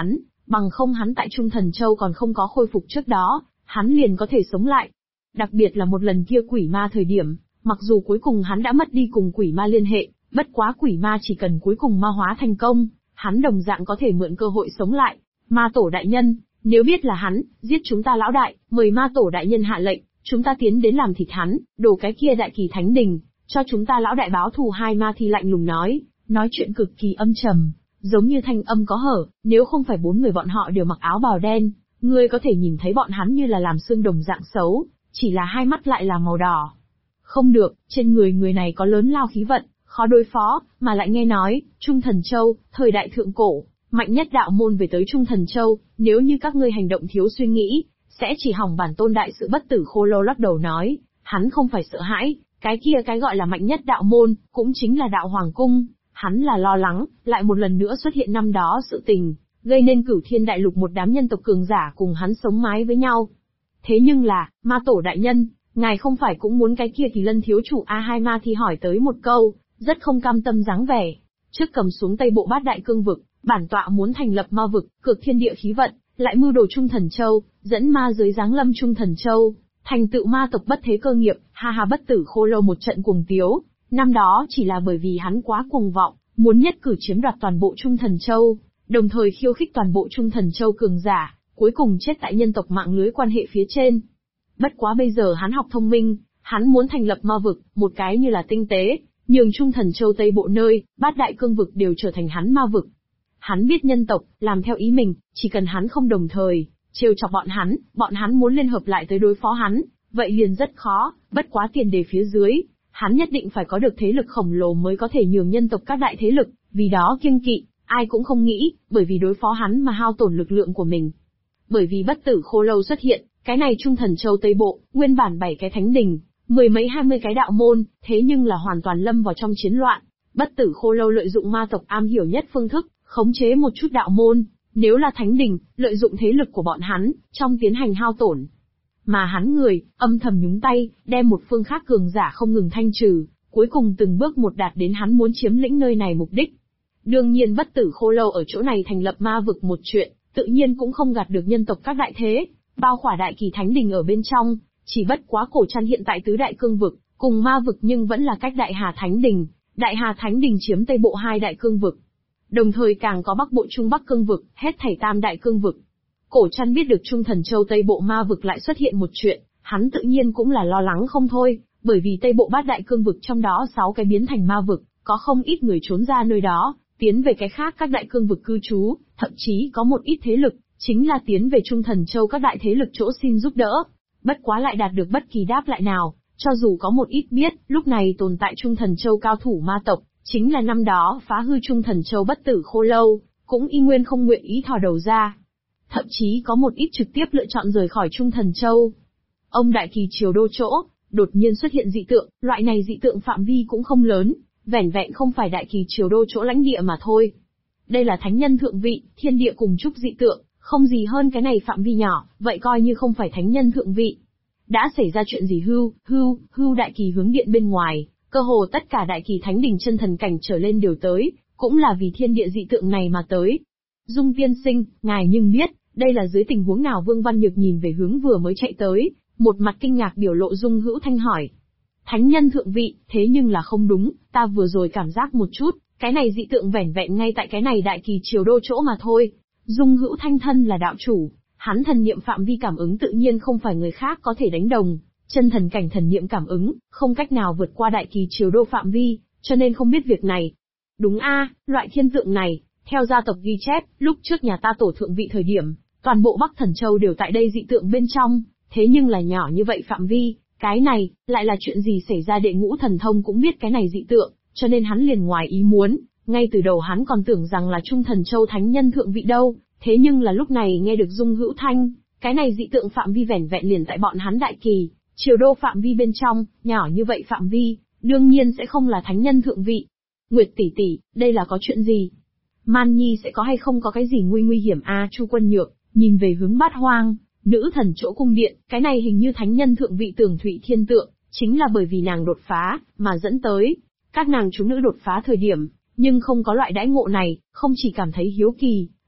Bằng không hắn tại Trung Thần Châu còn không có khôi phục trước đó, hắn liền có thể sống lại. Đặc biệt là một lần kia quỷ ma thời điểm, mặc dù cuối cùng hắn đã mất đi cùng quỷ ma liên hệ, bất quá quỷ ma chỉ cần cuối cùng ma hóa thành công, hắn đồng dạng có thể mượn cơ hội sống lại. Ma tổ đại nhân, nếu biết là hắn, giết chúng ta lão đại, mời ma tổ đại nhân hạ lệnh, chúng ta tiến đến làm thịt hắn, đổ cái kia đại kỳ thánh đình, cho chúng ta lão đại báo thù. Hai ma thi lạnh lùng nói chuyện cực kỳ âm trầm, giống như thanh âm có hở, nếu không phải bốn người bọn họ đều mặc áo bào đen, ngươi có thể nhìn thấy bọn hắn như là làm xương đồng dạng xấu, chỉ là hai mắt lại là màu đỏ. Không được, trên người người này có lớn lao khí vận, khó đối phó, mà lại nghe nói, Trung Thần Châu, thời đại thượng cổ, mạnh nhất đạo môn về tới Trung Thần Châu, nếu như các ngươi hành động thiếu suy nghĩ, sẽ chỉ hỏng bản tôn đại sự. Bất tử khô lâu lắc đầu nói, hắn không phải sợ hãi, cái kia cái gọi là mạnh nhất đạo môn, cũng chính là đạo hoàng cung, hắn là lo lắng, lại một lần nữa xuất hiện năm đó sự tình, gây nên Cửu Thiên Đại Lục một đám nhân tộc cường giả cùng hắn sống mái với nhau. Thế nhưng là, ma tổ đại nhân, ngài không phải cũng muốn cái kia Kỳ Lân thiếu chủ A? Hai ma thi hỏi tới một câu, rất không cam tâm dáng vẻ. Trước cầm xuống Tây Bộ Bát Đại Cương vực, bản tọa muốn thành lập ma vực, cược thiên địa khí vận, lại mưu đồ Trung Thần Châu, dẫn ma giới giáng lâm Trung Thần Châu, thành tựu ma tộc bất thế cơ nghiệp. Ha ha, bất tử khô lâu một trận cuồng tiếu, năm đó chỉ là bởi vì hắn quá cuồng vọng, muốn nhất cử chiếm đoạt toàn bộ Trung Thần Châu, đồng thời khiêu khích toàn bộ Trung Thần Châu cường giả, cuối cùng chết tại nhân tộc mạng lưới quan hệ phía trên. Bất quá bây giờ hắn học thông minh, hắn muốn thành lập ma vực, một cái như là tinh tế, nhường Trung Thần Châu Tây Bộ nơi, Bát Đại Cương vực đều trở thành hắn ma vực. Hắn biết nhân tộc, làm theo ý mình, chỉ cần hắn không đồng thời trêu chọc bọn hắn muốn liên hợp lại tới đối phó hắn, vậy liền rất khó. Bất quá tiền đề phía dưới, hắn nhất định phải có được thế lực khổng lồ mới có thể nhường nhân tộc các đại thế lực, vì đó kiêng kỵ, ai cũng không nghĩ, bởi vì đối phó hắn mà hao tổn lực lượng của mình. Bởi vì bất tử khô lâu xuất hiện, cái này Trung Thần Châu Tây Bộ, nguyên bản 7 cái thánh đình, 10 mấy 20 cái đạo môn, thế nhưng là hoàn toàn lâm vào trong chiến loạn. Bất tử khô lâu lợi dụng ma tộc am hiểu nhất phương thức, khống chế một chút đạo môn, nếu là thánh đình, lợi dụng thế lực của bọn hắn, trong tiến hành hao tổn. Mà hắn người, âm thầm nhúng tay, đem một phương khác cường giả không ngừng thanh trừ, cuối cùng từng bước một đạt đến hắn muốn chiếm lĩnh nơi này mục đích. Đương nhiên bất tử khô lâu ở chỗ này thành lập ma vực một chuyện, tự nhiên cũng không gạt được nhân tộc các đại thế, bao khỏa đại kỳ thánh đình ở bên trong, chỉ bất quá cổ trăn hiện tại tứ đại cương vực, cùng ma vực nhưng vẫn là cách đại hà thánh đình. Đại hà thánh đình chiếm Tây Bộ 2 đại cương vực, đồng thời càng có Bắc Bộ Trung Bắc cương vực, hết thảy 3 đại cương vực. Cổ trăn biết được Trung Thần Châu Tây Bộ ma vực lại xuất hiện một chuyện, hắn tự nhiên cũng là lo lắng không thôi, bởi vì Tây Bộ 3 đại cương vực trong đó 6 cái biến thành ma vực, có không ít người trốn ra nơi đó, tiến về cái khác các đại cương vực cư trú, thậm chí có một ít thế lực, chính là tiến về Trung Thần Châu các đại thế lực chỗ xin giúp đỡ. Bất quá lại đạt được bất kỳ đáp lại nào, cho dù có một ít biết, lúc này tồn tại Trung Thần Châu cao thủ ma tộc, chính là năm đó phá hư Trung Thần Châu bất tử khô lâu, cũng y nguyên không nguyện ý thò đầu ra. Thậm chí có một ít trực tiếp lựa chọn rời khỏi Trung Thần Châu. Ông Đại Kỳ Triều Đô chỗ, đột nhiên xuất hiện dị tượng, loại này dị tượng phạm vi cũng không lớn, vẻn vẹn không phải Đại Kỳ Triều Đô chỗ lãnh địa mà thôi. Đây là thánh nhân thượng vị, thiên địa cùng chúc dị tượng, không gì hơn cái này phạm vi nhỏ, vậy coi như không phải thánh nhân thượng vị. Đã xảy ra chuyện gì? Hưu Đại Kỳ hướng điện bên ngoài, cơ hồ tất cả Đại Kỳ thánh đình chân thần cảnh trở lên đều tới, cũng là vì thiên địa dị tượng này mà tới. Dung tiên sinh, ngài nhưng biết, đây là dưới tình huống nào? Vương Văn Nhược nhìn về hướng vừa mới chạy tới, một mặt kinh ngạc biểu lộ Dung Hữu Thanh hỏi. Thánh nhân thượng vị, thế nhưng là không đúng, ta vừa rồi cảm giác một chút, cái này dị tượng vẻn vẹn ngay tại cái này Đại Kỳ Triều Đô chỗ mà thôi. Dung Hữu Thanh thân là đạo chủ, hắn thần niệm phạm vi cảm ứng tự nhiên không phải người khác có thể đánh đồng, chân thần cảnh thần niệm cảm ứng, không cách nào vượt qua Đại Kỳ Triều Đô phạm vi, cho nên không biết việc này. Đúng a, loại thiên tượng này, theo gia tộc ghi chép, lúc trước nhà ta tổ thượng vị thời điểm, toàn bộ Bắc Thần Châu đều tại đây dị tượng bên trong, thế nhưng là nhỏ như vậy phạm vi, cái này, lại là chuyện gì xảy ra? Đệ Ngũ Thần Thông cũng biết cái này dị tượng, cho nên hắn liền ngoài ý muốn, ngay từ đầu hắn còn tưởng rằng là Trung Thần Châu thánh nhân thượng vị đâu, thế nhưng là lúc này nghe được Dung Hữu Thanh, cái này dị tượng phạm vi vẻn vẹn liền tại bọn hắn Đại Kỳ Triều Đô phạm vi bên trong, nhỏ như vậy phạm vi, đương nhiên sẽ không là thánh nhân thượng vị. Nguyệt tỷ tỷ, đây là có chuyện gì? Man Nhi sẽ có hay không có cái gì nguy hiểm a? Chu Quân Nhược nhìn về hướng Bát Hoang, nữ thần chỗ cung điện, cái này hình như thánh nhân thượng vị Tưởng Thụy Thiên tượng, chính là bởi vì nàng đột phá mà dẫn tới. Các nàng chúng nữ đột phá thời điểm, nhưng không có loại đãi ngộ này, không chỉ cảm thấy hiếu kỳ,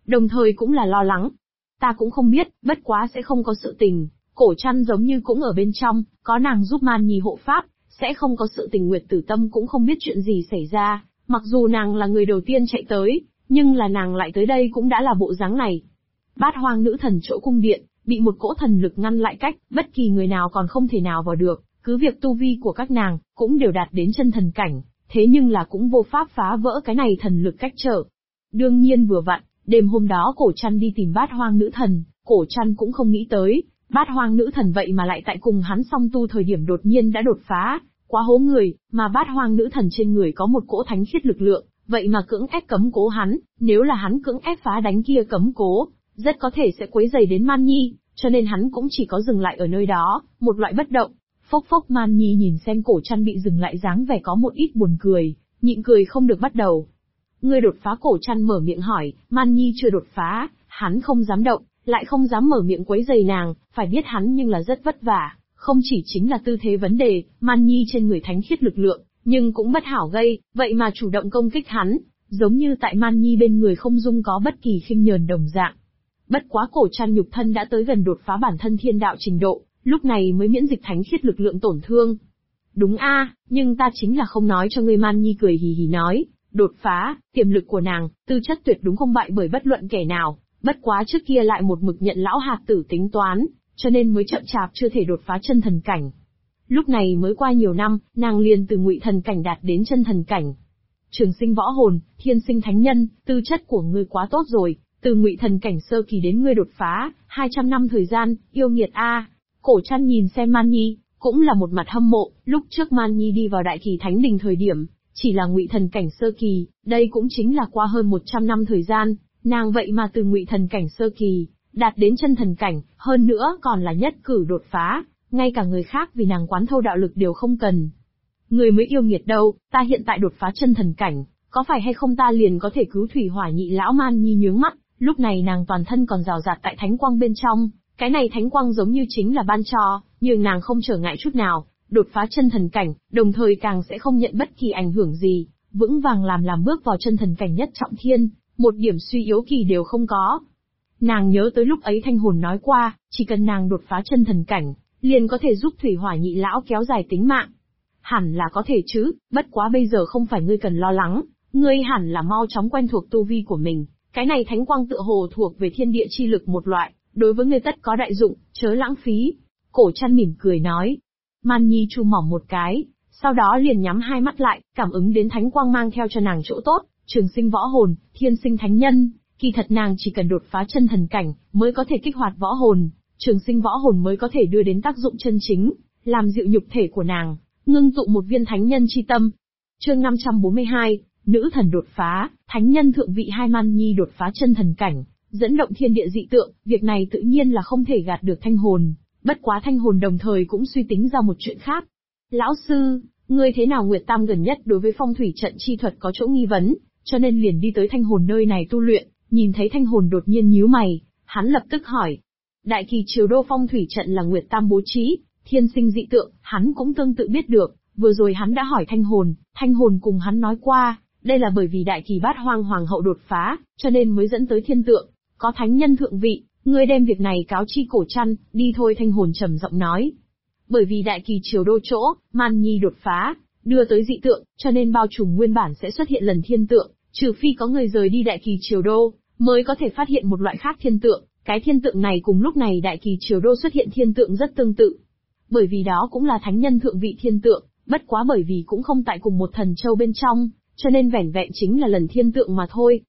đồng thời cũng là lo lắng. Ta cũng không biết, bất quá sẽ không có sự tình, Cổ Trăn giống như cũng ở bên trong, có nàng giúp Man Nhi hộ pháp, sẽ không có sự tình. Nguyệt Tử Tâm cũng không biết chuyện gì xảy ra, mặc dù nàng là người đầu tiên chạy tới, nhưng là nàng lại tới đây cũng đã là bộ dáng này. Bát Hoang Nữ Thần chỗ cung điện, bị một cỗ thần lực ngăn lại cách, bất kỳ người nào còn không thể nào vào được, cứ việc tu vi của các nàng, cũng đều đạt đến chân thần cảnh, thế nhưng là cũng vô pháp phá vỡ cái này thần lực cách trở. Đương nhiên vừa vặn, đêm hôm đó Cổ Trăn đi tìm Bát Hoang Nữ Thần, Cổ Trăn cũng không nghĩ tới, Bát Hoang Nữ Thần vậy mà lại tại cùng hắn song tu thời điểm đột nhiên đã đột phá, quá hố người, mà Bát Hoang Nữ Thần trên người có một cỗ thánh khiết lực lượng, vậy mà cưỡng ép cấm cố hắn, nếu là hắn cưỡng ép phá đánh kia cấm cố, rất có thể sẽ quấy rầy đến Man Nhi, cho nên hắn cũng chỉ có dừng lại ở nơi đó, một loại bất động. Phốc phốc. Man Nhi nhìn xem Cổ Trăn bị dừng lại dáng vẻ có một ít buồn cười, nhịn cười không được bắt đầu. Ngươi đột phá? Cổ Trăn mở miệng hỏi. Man Nhi chưa đột phá, hắn không dám động, lại không dám mở miệng quấy rầy nàng, phải biết hắn nhưng là rất vất vả, không chỉ chính là tư thế vấn đề, Man Nhi trên người thánh khiết lực lượng, nhưng cũng bất hảo gây, vậy mà chủ động công kích hắn, giống như tại Man Nhi bên người không dung có bất kỳ khinh nhờn đồng dạng. Bất quá Cổ Trăn nhục thân đã tới gần đột phá bản thân thiên đạo trình độ, lúc này mới miễn dịch thánh khiết lực lượng tổn thương. Đúng a, nhưng ta chính là không nói cho ngươi. Man Nhi cười hì hì nói, đột phá, tiềm lực của nàng, tư chất tuyệt đúng không bại bởi bất luận kẻ nào, bất quá trước kia lại một mực nhận lão hạt tử tính toán, cho nên mới chậm chạp chưa thể đột phá chân thần cảnh. Lúc này mới qua nhiều năm, nàng liền từ ngụy thần cảnh đạt đến chân thần cảnh. Trường sinh võ hồn, thiên sinh thánh nhân, tư chất của ngươi quá tốt rồi, từ ngụy thần cảnh sơ kỳ đến ngươi đột phá, 200 năm thời gian, yêu nghiệt a. Cổ Trăn nhìn xem Man Nhi, cũng là một mặt hâm mộ. Lúc trước Man Nhi đi vào đại kỳ thánh đình thời điểm, chỉ là ngụy thần cảnh sơ kỳ, đây cũng chính là qua hơn 100 năm thời gian, nàng vậy mà từ ngụy thần cảnh sơ kỳ đạt đến chân thần cảnh, hơn nữa còn là nhất cử đột phá, ngay cả người khác vì nàng quán thâu đạo lực đều không cần. Người mới yêu nghiệt đâu, ta hiện tại đột phá chân thần cảnh, có phải hay không ta liền có thể cứu thủy hỏa nhị lão? Man Nhi nhướng mắt, lúc này nàng toàn thân còn rào rạt tại thánh quang bên trong, cái này thánh quang giống như chính là ban cho, nhưng nàng không trở ngại chút nào, đột phá chân thần cảnh, đồng thời càng sẽ không nhận bất kỳ ảnh hưởng gì, vững vàng làm bước vào chân thần cảnh nhất trọng thiên, một điểm suy yếu kỳ đều không có. Nàng nhớ tới lúc ấy Thanh Hồn nói qua, chỉ cần nàng đột phá chân thần cảnh, liền có thể giúp thủy hỏa nhị lão kéo dài tính mạng. Hẳn là có thể chứ, bất quá bây giờ không phải ngươi cần lo lắng, ngươi hẳn là mau chóng quen thuộc tu vi của mình, cái này thánh quang tựa hồ thuộc về thiên địa chi lực một loại, đối với ngươi tất có đại dụng, chớ lãng phí. Cổ Trăn mỉm cười nói. Man Nhi chu mỏng một cái, sau đó liền nhắm hai mắt lại, cảm ứng đến thánh quang mang theo cho nàng chỗ tốt, trường sinh võ hồn, thiên sinh thánh nhân, kỳ thật nàng chỉ cần đột phá chân thần cảnh, mới có thể kích hoạt võ hồn, trường sinh võ hồn mới có thể đưa đến tác dụng chân chính, làm dịu nhục thể của nàng, ngưng tụ một viên thánh nhân chi tâm. Chương 542, nữ thần đột phá, thánh nhân thượng vị. Hai. Man Nhi đột phá chân thần cảnh, dẫn động thiên địa dị tượng, việc này tự nhiên là không thể gạt được Thanh Hồn, bất quá Thanh Hồn đồng thời cũng suy tính ra một chuyện khác. Lão sư, ngươi thế nào? Nguyệt Tam gần nhất đối với phong thủy trận chi thuật có chỗ nghi vấn, cho nên liền đi tới Thanh Hồn nơi này tu luyện. Nhìn thấy Thanh Hồn đột nhiên nhíu mày, hắn lập tức hỏi. Đại kỳ triều đô phong thủy trận là Nguyệt Tam bố trí, thiên sinh dị tượng, hắn cũng tương tự biết được, vừa rồi hắn đã hỏi Thanh Hồn cùng hắn nói qua, đây là bởi vì đại kỳ Bát Hoang hoàng hậu đột phá, cho nên mới dẫn tới thiên tượng, có thánh nhân thượng vị, ngươi đem việc này cáo chi Cổ Trăn, đi thôi. Thanh Hồn trầm giọng nói. Bởi vì đại kỳ triều đô chỗ, Man Nhi đột phá, đưa tới dị tượng, cho nên bao trùm nguyên bản sẽ xuất hiện lần thiên tượng, trừ phi có người rời đi đại kỳ triều đô, mới có thể phát hiện một loại khác thiên tượng, cái thiên tượng này cùng lúc này đại kỳ triều đô xuất hiện thiên tượng rất tương tự. Bởi vì đó cũng là thánh nhân thượng vị thiên tượng, bất quá bởi vì cũng không tại cùng một thần châu bên trong, cho nên vẻn vẹn chính là lần thiên tượng mà thôi.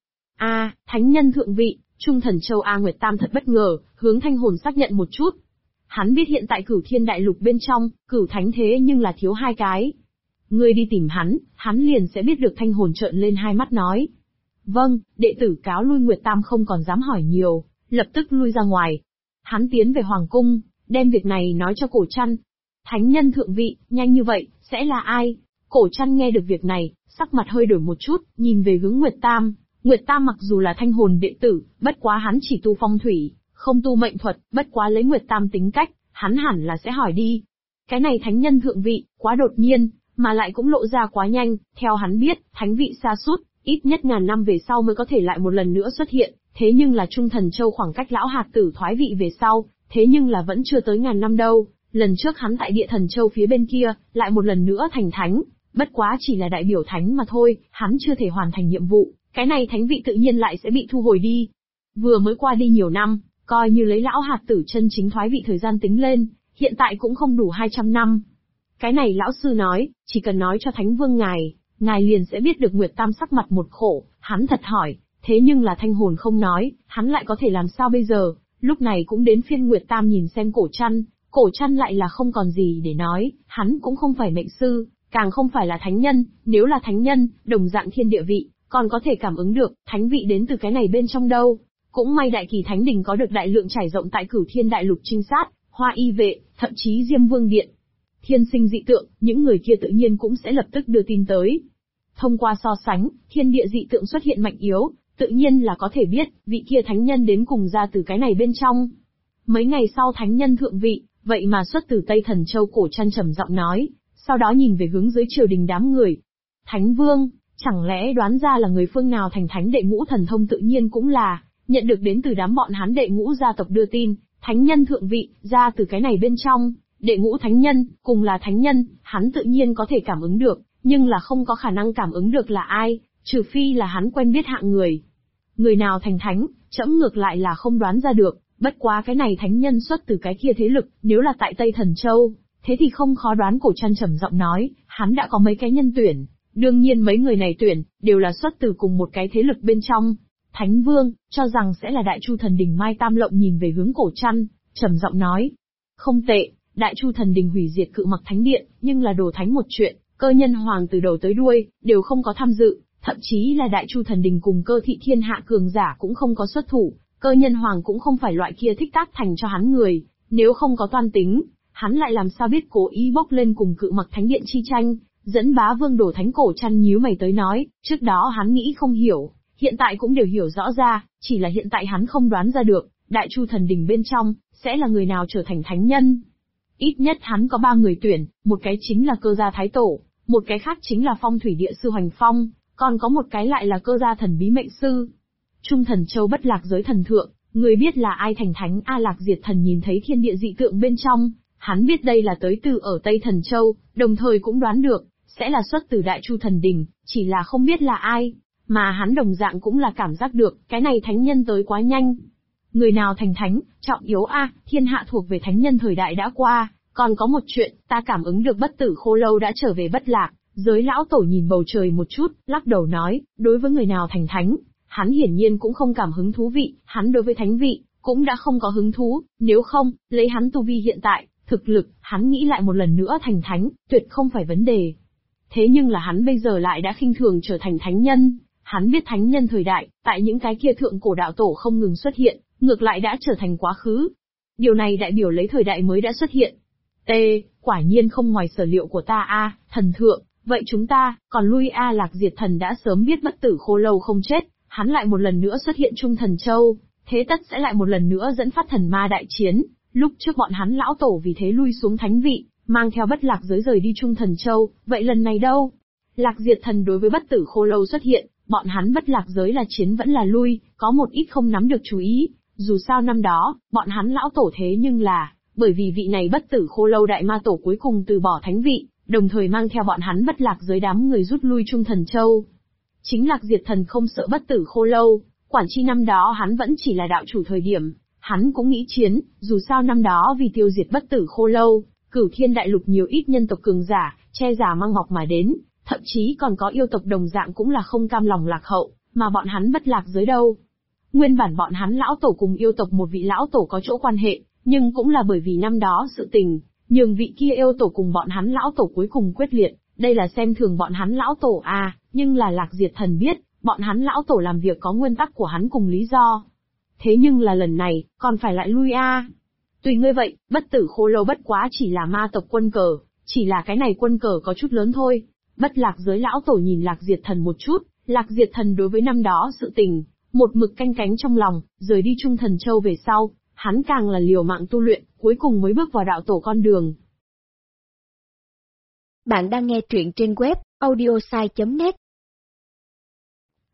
Thánh nhân thượng vị, Trung thần châu. Nguyệt Tam thật bất ngờ, hướng Thanh Hồn xác nhận một chút. Hắn biết hiện tại Cửu Thiên đại lục bên trong, cửu thánh thế nhưng là thiếu hai cái. Ngươi đi tìm hắn liền sẽ biết được. Thanh Hồn trợn lên hai mắt nói. Vâng, đệ tử cáo lui. Nguyệt Tam không còn dám hỏi nhiều, lập tức lui ra ngoài. Hắn tiến về hoàng cung, đem việc này nói cho Cổ Trăn. Thánh nhân thượng vị, nhanh như vậy, sẽ là ai? Cổ Trăn nghe được việc này, sắc mặt hơi đổi một chút, nhìn về hướng Nguyệt Tam. Nguyệt Tam mặc dù là Thanh Hồn đệ tử, bất quá hắn chỉ tu phong thủy, không tu mệnh thuật, bất quá lấy Nguyệt Tam tính cách, hắn hẳn là sẽ hỏi đi. Cái này thánh nhân thượng vị, quá đột nhiên, mà lại cũng lộ ra quá nhanh, theo hắn biết, thánh vị sa sút, ít nhất ngàn năm về sau mới có thể lại một lần nữa xuất hiện, Thế nhưng là Trung Thần Châu khoảng cách lão hạt tử thoái vị về sau, thế nhưng là vẫn chưa tới ngàn năm đâu. Lần trước hắn tại Địa Thần Châu phía bên kia, lại một lần nữa thành thánh, bất quá chỉ là đại biểu thánh mà thôi, hắn chưa thể hoàn thành nhiệm vụ, cái này thánh vị tự nhiên lại sẽ bị thu hồi đi. Vừa mới qua đi nhiều năm, coi như lấy lão hạt tử chân chính thoái vị thời gian tính lên, hiện tại cũng không đủ 200 năm. Cái này lão sư nói, chỉ cần nói cho Thánh Vương ngài liền sẽ biết được Nguyệt Tam sắc mặt một khổ, hắn thật hỏi, thế nhưng là thanh hồn không nói, hắn lại có thể làm sao bây giờ, lúc này cũng đến phiên Nguyệt Tam nhìn xem cổ chăn lại là không còn gì để nói, hắn cũng không phải mệnh sư, càng không phải là thánh nhân, nếu là thánh nhân, đồng dạng thiên địa vị, còn có thể cảm ứng được, thánh vị đến từ cái này bên trong đâu. Cũng may Đại Kỳ Thánh Đình có được đại lượng trải rộng tại Cửu Thiên Đại Lục trinh sát, Hoa Y vệ, thậm chí Diêm Vương Điện. Thiên sinh dị tượng, những người kia tự nhiên cũng sẽ lập tức đưa tin tới. Thông qua so sánh, thiên địa dị tượng xuất hiện mạnh yếu, tự nhiên là có thể biết, vị kia thánh nhân đến cùng ra từ cái này bên trong. Mấy ngày sau thánh nhân thượng vị, vậy mà xuất từ Tây Thần Châu. Cổ Trăn trầm giọng nói, sau đó nhìn về hướng dưới triều đình đám người. Thánh Vương, chẳng lẽ đoán ra là người phương nào thành thánh? Đệ Ngũ Thần Thông tự nhiên cũng là, nhận được đến từ đám bọn hắn Đệ Ngũ gia tộc đưa tin, thánh nhân thượng vị, ra từ cái này bên trong. Đệ Ngũ thánh nhân, cùng là thánh nhân, hắn tự nhiên có thể cảm ứng được, nhưng là không có khả năng cảm ứng được là ai, trừ phi là hắn quen biết hạng người. Người nào thành thánh, trẫm ngược lại là không đoán ra được, bất quá cái này thánh nhân xuất từ cái kia thế lực, nếu là tại Tây Thần Châu, thế thì không khó đoán. Cổ Trăn trầm giọng nói, hắn đã có mấy cái nhân tuyển, đương nhiên mấy người này tuyển, đều là xuất từ cùng một cái thế lực bên trong. Thánh Vương, cho rằng sẽ là Đại Chu Thần Đình. Mai Tam Lộng nhìn về hướng Cổ Trăn, trầm giọng nói, không tệ, Đại Chu Thần Đình hủy diệt Cự Mặc Thánh Điện, nhưng là đồ thánh một chuyện, Cơ Nhân Hoàng từ đầu tới đuôi, đều không có tham dự, thậm chí là Đại Chu Thần Đình cùng Cơ Thị thiên hạ cường giả cũng không có xuất thủ, Cơ Nhân Hoàng cũng không phải loại kia thích tác thành cho hắn người, nếu không có toan tính, hắn lại làm sao biết cố ý bốc lên cùng Cự Mặc Thánh Điện chi tranh, dẫn bá vương đổ thánh. Cổ Trăn nhíu mày tới nói, trước đó hắn nghĩ không hiểu, hiện tại cũng đều hiểu rõ ra, chỉ là hiện tại hắn không đoán ra được, Đại Chu Thần Đình bên trong, sẽ là người nào trở thành thánh nhân. Ít nhất hắn có 3 người tuyển, một cái chính là Cơ gia Thái Tổ, một cái khác chính là Phong Thủy Địa Sư Hoành Phong, còn có một cái lại là Cơ gia Thần Bí Mệnh Sư. Trung Thần Châu Bất Lạc Giới Thần Thượng, người biết là ai thành thánh? A Lạc Diệt Thần nhìn thấy thiên địa dị tượng bên trong, hắn biết đây là tới từ ở Tây Thần Châu, đồng thời cũng đoán được, sẽ là xuất từ Đại Chu Thần Đình, chỉ là không biết là ai, mà hắn đồng dạng cũng là cảm giác được, cái này thánh nhân tới quá nhanh. Người nào thành thánh, trọng yếu thiên hạ thuộc về thánh nhân thời đại đã qua, còn có một chuyện, ta cảm ứng được Bất Tử Khô Lâu đã trở về Bất Lạc Giới. Lão Tổ nhìn bầu trời một chút, lắc đầu nói, đối với người nào thành thánh, hắn hiển nhiên cũng không cảm hứng thú vị, hắn đối với thánh vị, cũng đã không có hứng thú, nếu không, lấy hắn tu vi hiện tại, thực lực, hắn nghĩ lại một lần nữa thành thánh, tuyệt không phải vấn đề. Thế nhưng là hắn bây giờ lại đã khinh thường trở thành thánh nhân, hắn biết thánh nhân thời đại, tại những cái kia thượng cổ đạo tổ không ngừng xuất hiện, ngược lại đã trở thành quá khứ. Điều này đại biểu lấy thời đại mới đã xuất hiện. Quả nhiên không ngoài sở liệu của ta thần thượng, vậy chúng ta, còn lui Lạc Diệt Thần đã sớm biết Bất Tử Khô Lâu không chết, hắn lại một lần nữa xuất hiện Trung Thần Châu, thế tất sẽ lại một lần nữa dẫn phát thần ma đại chiến. Lúc trước bọn hắn lão tổ vì thế lui xuống thánh vị, mang theo Bất Lạc Giới rời đi Trung Thần Châu, vậy lần này đâu? Lạc Diệt Thần đối với Bất Tử Khô Lâu xuất hiện, bọn hắn Bất Lạc Giới là chiến vẫn là lui, có một ít không nắm được chú ý, dù sao năm đó, bọn hắn lão tổ thế nhưng là, bởi vì vị này Bất Tử Khô Lâu đại ma tổ cuối cùng từ bỏ thánh vị, đồng thời mang theo bọn hắn Bất Lạc Giới đám người rút lui Trung Thần Châu. Chính Lạc Diệt Thần không sợ Bất Tử Khô Lâu, quản chi năm đó hắn vẫn chỉ là đạo chủ thời điểm, hắn cũng nghĩ chiến, dù sao năm đó vì tiêu diệt Bất Tử Khô Lâu, Cửu Thiên Đại Lục nhiều ít nhân tộc cường giả, che giả mang mọc mà đến, thậm chí còn có yêu tộc đồng dạng cũng là không cam lòng lạc hậu, mà bọn hắn Bất Lạc Giới đâu. Nguyên bản bọn hắn lão tổ cùng yêu tộc một vị lão tổ có chỗ quan hệ, nhưng cũng là bởi vì năm đó sự tình, nhường vị kia yêu tổ cùng bọn hắn lão tổ cuối cùng quyết liệt, đây là xem thường bọn hắn lão tổ nhưng là Lạc Diệt Thần biết, bọn hắn lão tổ làm việc có nguyên tắc của hắn cùng lý do. Thế nhưng là lần này, còn phải lại lui Tùy ngươi vậy, Bất Tử Khô Lâu bất quá chỉ là ma tộc quân cờ, chỉ là cái này quân cờ có chút lớn thôi. Bất Lạc Giới lão tổ nhìn Lạc Diệt Thần một chút, Lạc Diệt Thần đối với năm đó sự tình, một mực canh cánh trong lòng, rời đi Trung Thần Châu về sau, hắn càng là liều mạng tu luyện, cuối cùng mới bước vào đạo tổ con đường. Bạn đang nghe truyện trên web audiosai.net.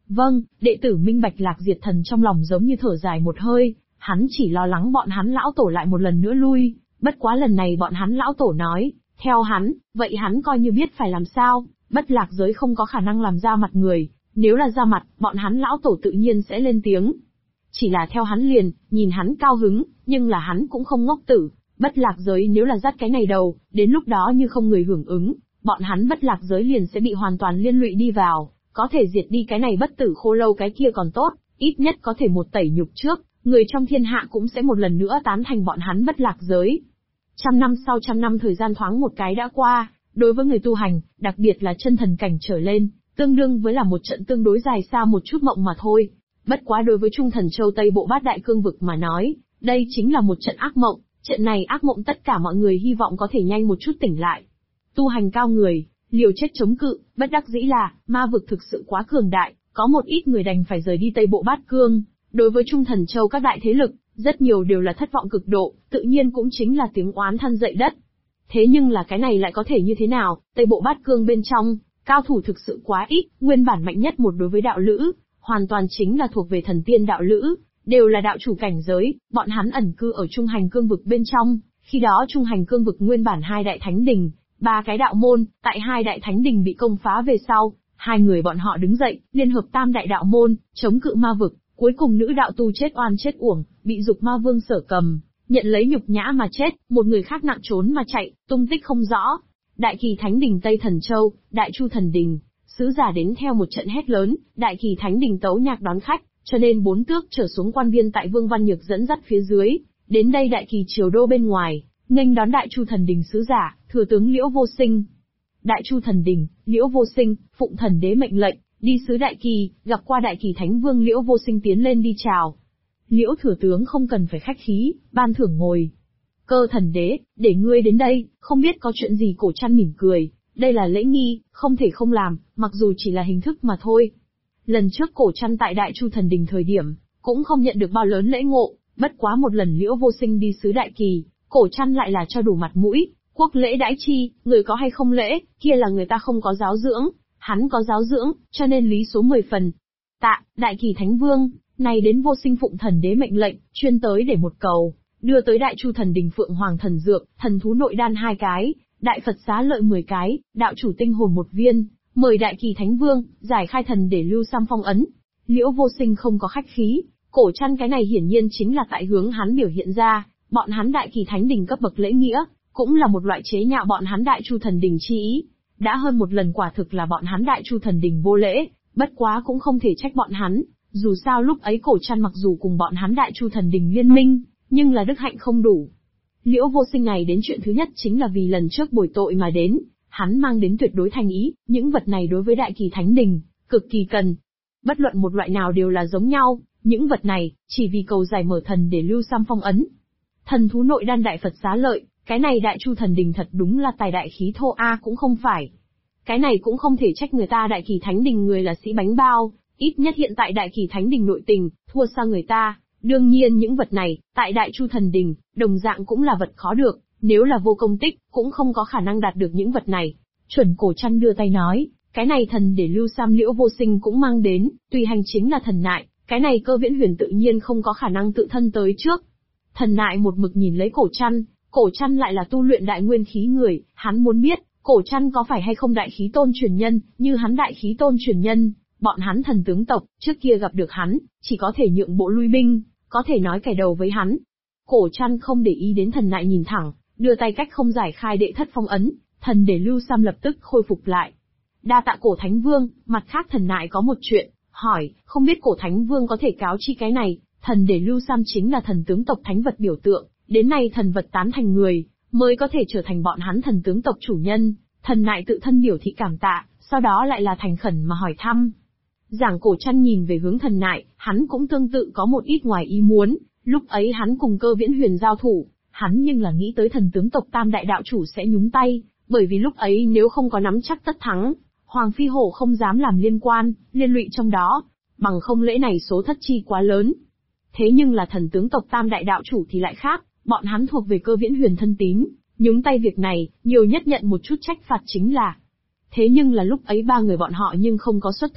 Vâng, đệ tử minh bạch. Lạc Diệt Thần trong lòng giống như thở dài một hơi, hắn chỉ lo lắng bọn hắn lão tổ lại một lần nữa lui, bất quá lần này bọn hắn lão tổ nói, theo hắn, vậy hắn coi như biết phải làm sao, Bất Lạc giới không có khả năng làm ra mặt người, nếu là ra mặt, bọn hắn lão tổ tự nhiên sẽ lên tiếng. Chỉ là theo hắn liền, nhìn hắn cao hứng, nhưng là hắn cũng không ngốc tử, Bất Lạc giới nếu là dắt cái này đầu, đến lúc đó như không người hưởng ứng, bọn hắn Bất Lạc giới liền sẽ bị hoàn toàn liên lụy đi vào, có thể diệt đi cái này bất tử khô lâu cái kia còn tốt, ít nhất có thể một tẩy nhục trước, người trong thiên hạ cũng sẽ một lần nữa tán thành bọn hắn Bất Lạc giới. Trăm năm sau trăm năm thời gian thoáng một cái đã qua, đối với người tu hành, đặc biệt là chân thần cảnh trở lên, tương đương với là một trận tương đối dài xa một chút mộng mà thôi. Bất quá đối với Trung Thần Châu Tây Bộ Bát Đại Cương Vực mà nói, đây chính là một trận ác mộng, trận này ác mộng tất cả mọi người hy vọng có thể nhanh một chút tỉnh lại. Tu hành cao người, liều chết chống cự, bất đắc dĩ là, ma vực thực sự quá cường đại, có một ít người đành phải rời đi Tây Bộ Bát Cương. Đối với Trung Thần Châu các đại thế lực, rất nhiều đều là thất vọng cực độ, tự nhiên cũng chính là tiếng oán than dậy đất. Thế nhưng là cái này lại có thể như thế nào, Tây Bộ Bát Cương bên trong, cao thủ thực sự quá ít, nguyên bản mạnh nhất một đối với đạo lữ, hoàn toàn chính là thuộc về thần tiên đạo lữ, đều là đạo chủ cảnh giới, bọn hắn ẩn cư ở Trung Hành Cương Vực bên trong, khi đó Trung Hành Cương Vực nguyên bản hai đại thánh đình, ba cái đạo môn, tại hai đại thánh đình bị công phá về sau, hai người bọn họ đứng dậy, liên hợp tam đại đạo môn, chống cự ma vực, cuối cùng nữ đạo tu chết oan chết uổng, bị Dục Ma Vương Sở Cầm, nhận lấy nhục nhã mà chết, một người khác nặng trốn mà chạy, tung tích không rõ. Đại Kỳ Thánh Đình Tây Thần Châu, Đại Chu Thần Đình, sứ giả đến theo một trận hét lớn, Đại Kỳ Thánh Đình tấu nhạc đón khách, cho nên 4 tước trở xuống quan viên tại Vương Văn Nhược dẫn dắt phía dưới, đến đây Đại Kỳ triều đô bên ngoài, nghênh đón Đại Chu Thần Đình sứ giả, thừa tướng Liễu Vô Sinh. Đại Chu Thần Đình, Liễu Vô Sinh, phụng thần đế mệnh lệnh, đi sứ Đại Kỳ, gặp qua Đại Kỳ Thánh Vương Liễu Vô Sinh tiến lên đi chào. Liễu thừa tướng không cần phải khách khí, ban thưởng ngồi. Cơ thần đế, để ngươi đến đây, không biết có chuyện gì. Cổ Trăn mỉm cười, đây là lễ nghi, không thể không làm, mặc dù chỉ là hình thức mà thôi. Lần trước Cổ Trăn tại Đại Chu Thần Đình thời điểm, cũng không nhận được bao lớn lễ ngộ, bất quá một lần Liễu Vô Sinh đi sứ Đại Kỳ, Cổ Trăn lại là cho đủ mặt mũi, quốc lễ đãi chi, người có hay không lễ, kia là người ta không có giáo dưỡng, hắn có giáo dưỡng, cho nên lý số 10 phần. Tạ, Đại Kỳ Thánh Vương, này đến Vô Sinh phụng thần đế mệnh lệnh, chuyên tới để một cầu, đưa tới Đại Chu Thần Đình Phượng Hoàng thần dược, thần thú nội đan 2 cái, Đại Phật xá lợi 10 cái, đạo chủ tinh hồn 1 viên, mời Đại Kỳ Thánh Vương, giải khai thần để lưu xăm phong ấn. Liễu Vô Sinh không có khách khí, Cổ Trăn cái này hiển nhiên chính là tại hướng hắn biểu hiện ra, bọn hắn Đại Kỳ Thánh Đình cấp bậc lễ nghĩa, cũng là một loại chế nhạo bọn hắn Đại Chu Thần Đình chi ý. Đã hơn một lần quả thực là bọn hắn Đại Chu Thần Đình vô lễ, bất quá cũng không thể trách bọn hắn, dù sao lúc ấy Cổ Trăn mặc dù cùng bọn hắn Đại Chu Thần Đình liên minh, nhưng là đức hạnh không đủ. Liễu Vô Sinh này đến chuyện thứ nhất chính là vì lần trước bồi tội mà đến, hắn mang đến tuyệt đối thành ý, những vật này đối với Đại Kỳ Thánh Đình, cực kỳ cần. Bất luận một loại nào đều là giống nhau, những vật này, chỉ vì cầu giải mở thần để lưu xăm phong ấn. Thần thú nội đan Đại Phật xá lợi, cái này Đại Chu Thần Đình thật đúng là tài đại khí thô a cũng không phải. Cái này cũng không thể trách người ta Đại Kỳ Thánh Đình người là sĩ bánh bao, ít nhất hiện tại Đại Kỳ Thánh Đình nội tình, thua xa người ta. Đương nhiên những vật này, tại Đại Chu Thần Đình, đồng dạng cũng là vật khó được, nếu là vô công tích, cũng không có khả năng đạt được những vật này. Chuẩn Cổ Trăn đưa tay nói, cái này thần để lưu xăm Liễu Vô Sinh cũng mang đến, tùy hành chính là thần nại, cái này Cơ Viễn Huyền tự nhiên không có khả năng tự thân tới trước. Thần nại một mực nhìn lấy Cổ Trăn lại là tu luyện đại nguyên khí người, hắn muốn biết, Cổ Trăn có phải hay không đại khí tôn truyền nhân, như hắn đại khí tôn truyền nhân, bọn hắn thần tướng tộc, trước kia gặp được hắn, chỉ có thể nhượng bộ lui binh, có thể nói kẻ đầu với hắn. Cổ Trăn không để ý đến thần nại nhìn thẳng, đưa tay cách không giải khai đệ thất phong ấn, thần để lưu xăm lập tức khôi phục lại. Đa tạ Cổ Thánh Vương, mặt khác thần nại có một chuyện, hỏi, không biết Cổ Thánh Vương có thể cáo chi cái này, thần để lưu xăm chính là thần tướng tộc thánh vật biểu tượng, đến nay thần vật tán thành người, mới có thể trở thành bọn hắn thần tướng tộc chủ nhân, thần nại tự thân biểu thị cảm tạ, sau đó lại là thành khẩn mà hỏi thăm. Giảng Cổ Trăn nhìn về hướng thần nại, hắn cũng tương tự có một ít ngoài ý muốn, lúc ấy hắn cùng Cơ Viễn Huyền giao thủ, hắn nhưng là nghĩ tới thần tướng tộc tam đại đạo chủ sẽ nhúng tay, bởi vì lúc ấy nếu không có nắm chắc tất thắng, Hoàng Phi Hổ không dám làm liên quan, liên lụy trong đó, bằng không lễ này số thất chi quá lớn. Thế nhưng là thần tướng tộc tam đại đạo chủ thì lại khác, bọn hắn thuộc về Cơ Viễn Huyền thân tín, nhúng tay việc này, nhiều nhất nhận một chút trách phạt chính là. Thế nhưng là lúc ấy 3 người bọn họ nhưng không có xuất thủ,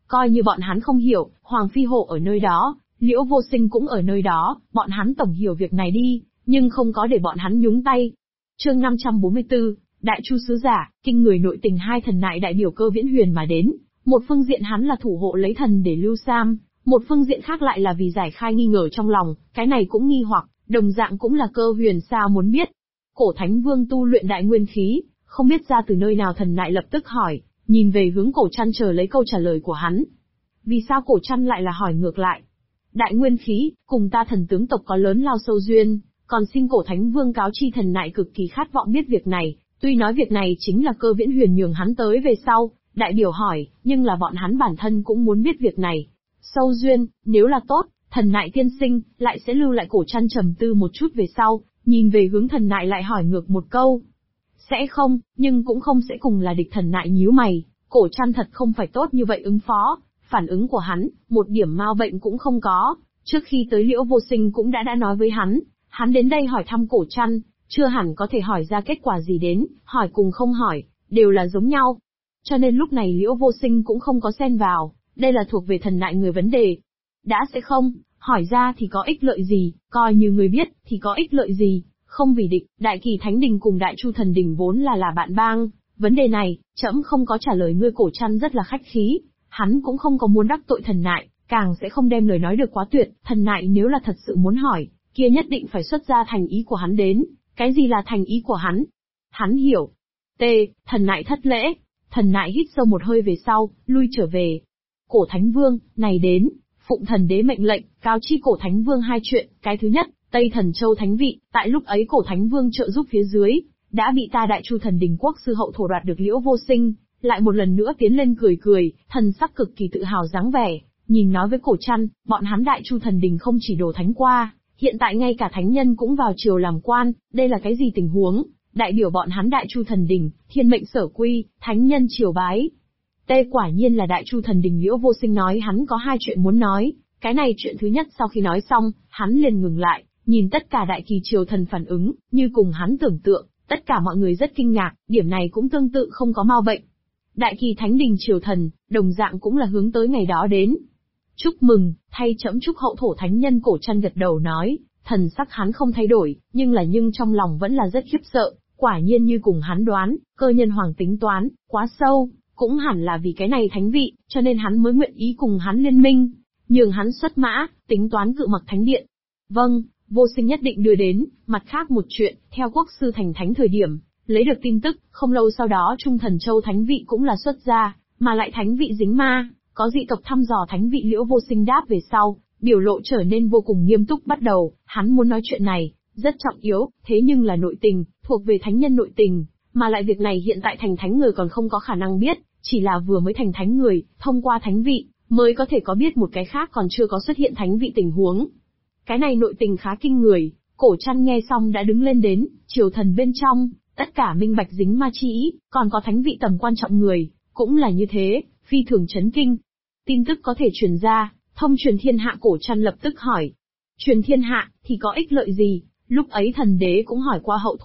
Coi như bọn hắn không hiểu, Hoàng Phi Hổ ở nơi đó, Liễu Vô Sinh cũng ở nơi đó, bọn hắn tổng hiểu việc này đi, nhưng không có để bọn hắn nhúng tay. Chương 544, Đại Chu Sứ Giả, kinh người nội tình hai thần nại đại biểu Cơ Viễn Huyền mà đến. Một phương diện hắn là thủ hộ lấy thần để lưu Sam, một phương diện khác lại là vì giải khai nghi ngờ trong lòng, cái này cũng nghi hoặc, đồng dạng cũng là Cơ Huyền sao muốn biết. Cổ Thánh Vương tu luyện đại nguyên khí, không biết ra từ nơi nào thần nại lập tức hỏi, nhìn về hướng Cổ Trăn chờ lấy câu trả lời của hắn. Vì sao Cổ Trăn lại là hỏi ngược lại? Đại nguyên khí, cùng ta thần tướng tộc có lớn lao sâu duyên, còn xin Cổ Thánh Vương cáo chi thần nại cực kỳ khát vọng biết việc này, tuy nói việc này chính là Cơ Viễn Huyền nhường hắn tới về sau, đại biểu hỏi, nhưng là bọn hắn bản thân cũng muốn biết việc này. Sâu duyên, nếu là tốt, thần nại tiên sinh, lại sẽ lưu lại Cổ Trăn trầm tư một chút về sau, nhìn về hướng thần nại lại hỏi ngược một câu. Sẽ không, nhưng cũng không sẽ cùng là địch thần nại nhíu mày, Cổ Trăn thật không phải tốt như vậy ứng phó, phản ứng của hắn, một điểm mao bệnh cũng không có, trước khi tới Liễu Vô Sinh cũng đã nói với hắn đến đây hỏi thăm Cổ Trăn, chưa hẳn có thể hỏi ra kết quả gì đến, hỏi cùng không hỏi, đều là giống nhau. Cho nên lúc này Liễu Vô Sinh cũng không có xen vào, đây là thuộc về thần nại người vấn đề. Đã sẽ không, hỏi ra thì có ích lợi gì, coi như người biết, thì có ích lợi gì, không vì địch, Đại Kỳ Thánh Đình cùng Đại Chu Thần Đình vốn là bạn bang, vấn đề này, trẫm không có trả lời ngươi. Cổ Trăn rất là khách khí, hắn cũng không có muốn đắc tội thần nại, càng sẽ không đem lời nói được quá tuyệt, thần nại nếu là thật sự muốn hỏi, kia nhất định phải xuất ra thành ý của hắn đến. Cái gì là thành ý của hắn? Hắn hiểu. Thần nại thất lễ. Thần nại hít sâu một hơi về sau, lui trở về. Cổ Thánh Vương, này đến, phụng thần đế mệnh lệnh, cáo chi Cổ Thánh Vương hai chuyện. Cái thứ nhất, Tây Thần Châu Thánh Vị, tại lúc ấy Cổ Thánh Vương trợ giúp phía dưới, đã bị ta Đại Chu Thần Đình Quốc sư hậu thổ đoạt được Liễu Vô Sinh, lại một lần nữa tiến lên cười, thần sắc cực kỳ tự hào dáng vẻ, nhìn nói với Cổ Trăn, bọn hắn Đại Chu Thần Đình không chỉ đồ thánh qua, hiện tại ngay cả thánh nhân cũng vào triều làm quan, đây là cái gì tình huống? Đại biểu bọn hắn Đại Chu Thần Đình, thiên mệnh sở quy, thánh nhân triều bái. Quả nhiên là Đại Chu Thần Đình. Liễu Vô Sinh nói hắn có hai chuyện muốn nói, cái này chuyện thứ nhất sau khi nói xong, hắn liền ngừng lại, nhìn tất cả Đại Kỳ triều thần phản ứng, như cùng hắn tưởng tượng, tất cả mọi người rất kinh ngạc, điểm này cũng tương tự không có mau bệnh. Đại Kỳ Thánh Đình triều thần, đồng dạng cũng là hướng tới ngày đó đến. Chúc mừng, thay trẫm chúc hậu thổ thánh nhân. Cổ Trăn gật đầu nói, thần sắc hắn không thay đổi, nhưng trong lòng vẫn là rất khiếp sợ, quả nhiên như cùng hắn đoán, Cơ Nhân Hoàng tính toán, quá sâu, cũng hẳn là vì cái này thánh vị, cho nên hắn mới nguyện ý cùng hắn liên minh, nhường hắn xuất mã, tính toán cự mặc thánh điện. Vâng, Vô Sinh nhất định đưa đến. Mặt khác một chuyện, theo quốc sư thành thánh thời điểm, lấy được tin tức, không lâu sau đó Trung Thần Châu thánh vị cũng là xuất ra, mà lại thánh vị dính ma, có dị tộc thăm dò thánh vị. Liễu Vô Sinh đáp về sau, biểu lộ trở nên vô cùng nghiêm túc. Bắt đầu, hắn muốn nói chuyện này, rất trọng yếu, thế nhưng là nội tình, thuộc về thánh nhân nội tình, mà lại việc này hiện tại thành thánh người còn không có khả năng biết, chỉ là vừa mới thành thánh người, thông qua thánh vị, mới có thể có biết một cái khác còn chưa có xuất hiện thánh vị tình huống. Cái này nội tình khá kinh người. Cổ Trăn nghe xong đã đứng lên đến, triều thần bên trong, tất cả minh bạch dính ma chi ý, còn có thánh vị tầm quan trọng người, cũng là như thế, phi thường chấn kinh. Tin tức có thể truyền ra, thông truyền thiên hạ. Cổ Trăn lập tức hỏi, truyền thiên hạ, thì có ích lợi gì? Lúc ấy thần đế cũng hỏi qua hậu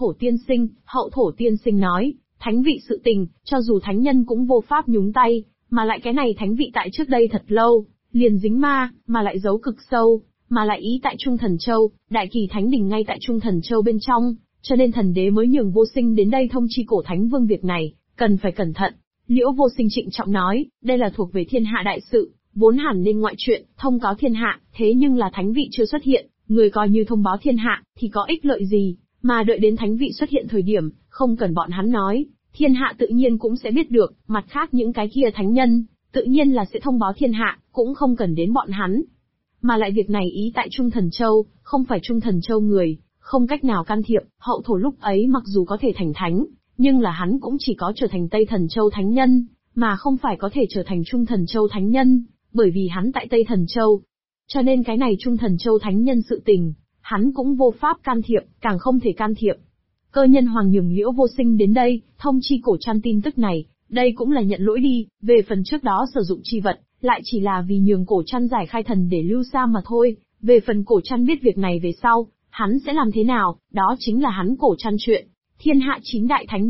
thổ tiên sinh nói, thánh vị sự tình, cho dù thánh nhân cũng vô pháp nhúng tay, mà lại cái này thánh vị tại trước đây thật lâu, liền dính ma, mà lại giấu cực sâu, mà lại ý tại Trung Thần Châu, Đại Kỳ Thánh Đình ngay tại Trung Thần Châu bên trong, cho nên thần đế mới nhường Vô Sinh đến đây thông chi Cổ Thánh Vương việc này, cần phải cẩn thận. Liễu Vô Sinh trịnh trọng nói, đây là thuộc về thiên hạ đại sự, vốn hẳn nên ngoại chuyện, thông cáo thiên hạ, thế nhưng là thánh vị chưa xuất hiện, người coi như thông báo thiên hạ, thì có ích lợi gì, mà đợi đến thánh vị xuất hiện thời điểm, không cần bọn hắn nói, thiên hạ tự nhiên cũng sẽ biết được, mặt khác những cái kia thánh nhân, tự nhiên là sẽ thông báo thiên hạ, cũng không cần đến bọn hắn. Mà lại việc này ý tại Trung Thần Châu, không phải Trung Thần Châu người, không cách nào can thiệp. Hậu thổ lúc ấy mặc dù có thể thành thánh, nhưng là hắn cũng chỉ có trở thành Tây Thần Châu thánh nhân, mà không phải có thể trở thành Trung Thần Châu thánh nhân, bởi vì hắn tại Tây Thần Châu. Cho nên cái này Trung Thần Châu thánh nhân sự tình, hắn cũng vô pháp can thiệp, càng không thể can thiệp. Cơ Nhân Hoàng nhường Liễu Vô Sinh đến đây, thông chi Cổ Trăn tin tức này, đây cũng là nhận lỗi đi, về phần trước đó sử dụng chi vật, lại chỉ là vì nhường Cổ Trăn giải khai thần để lưu Sam mà thôi, về phần Cổ Trăn biết việc này về sau, hắn sẽ làm thế nào, đó chính là hắn Cổ Trăn chuyện. Thiên hạ 9 đại thánh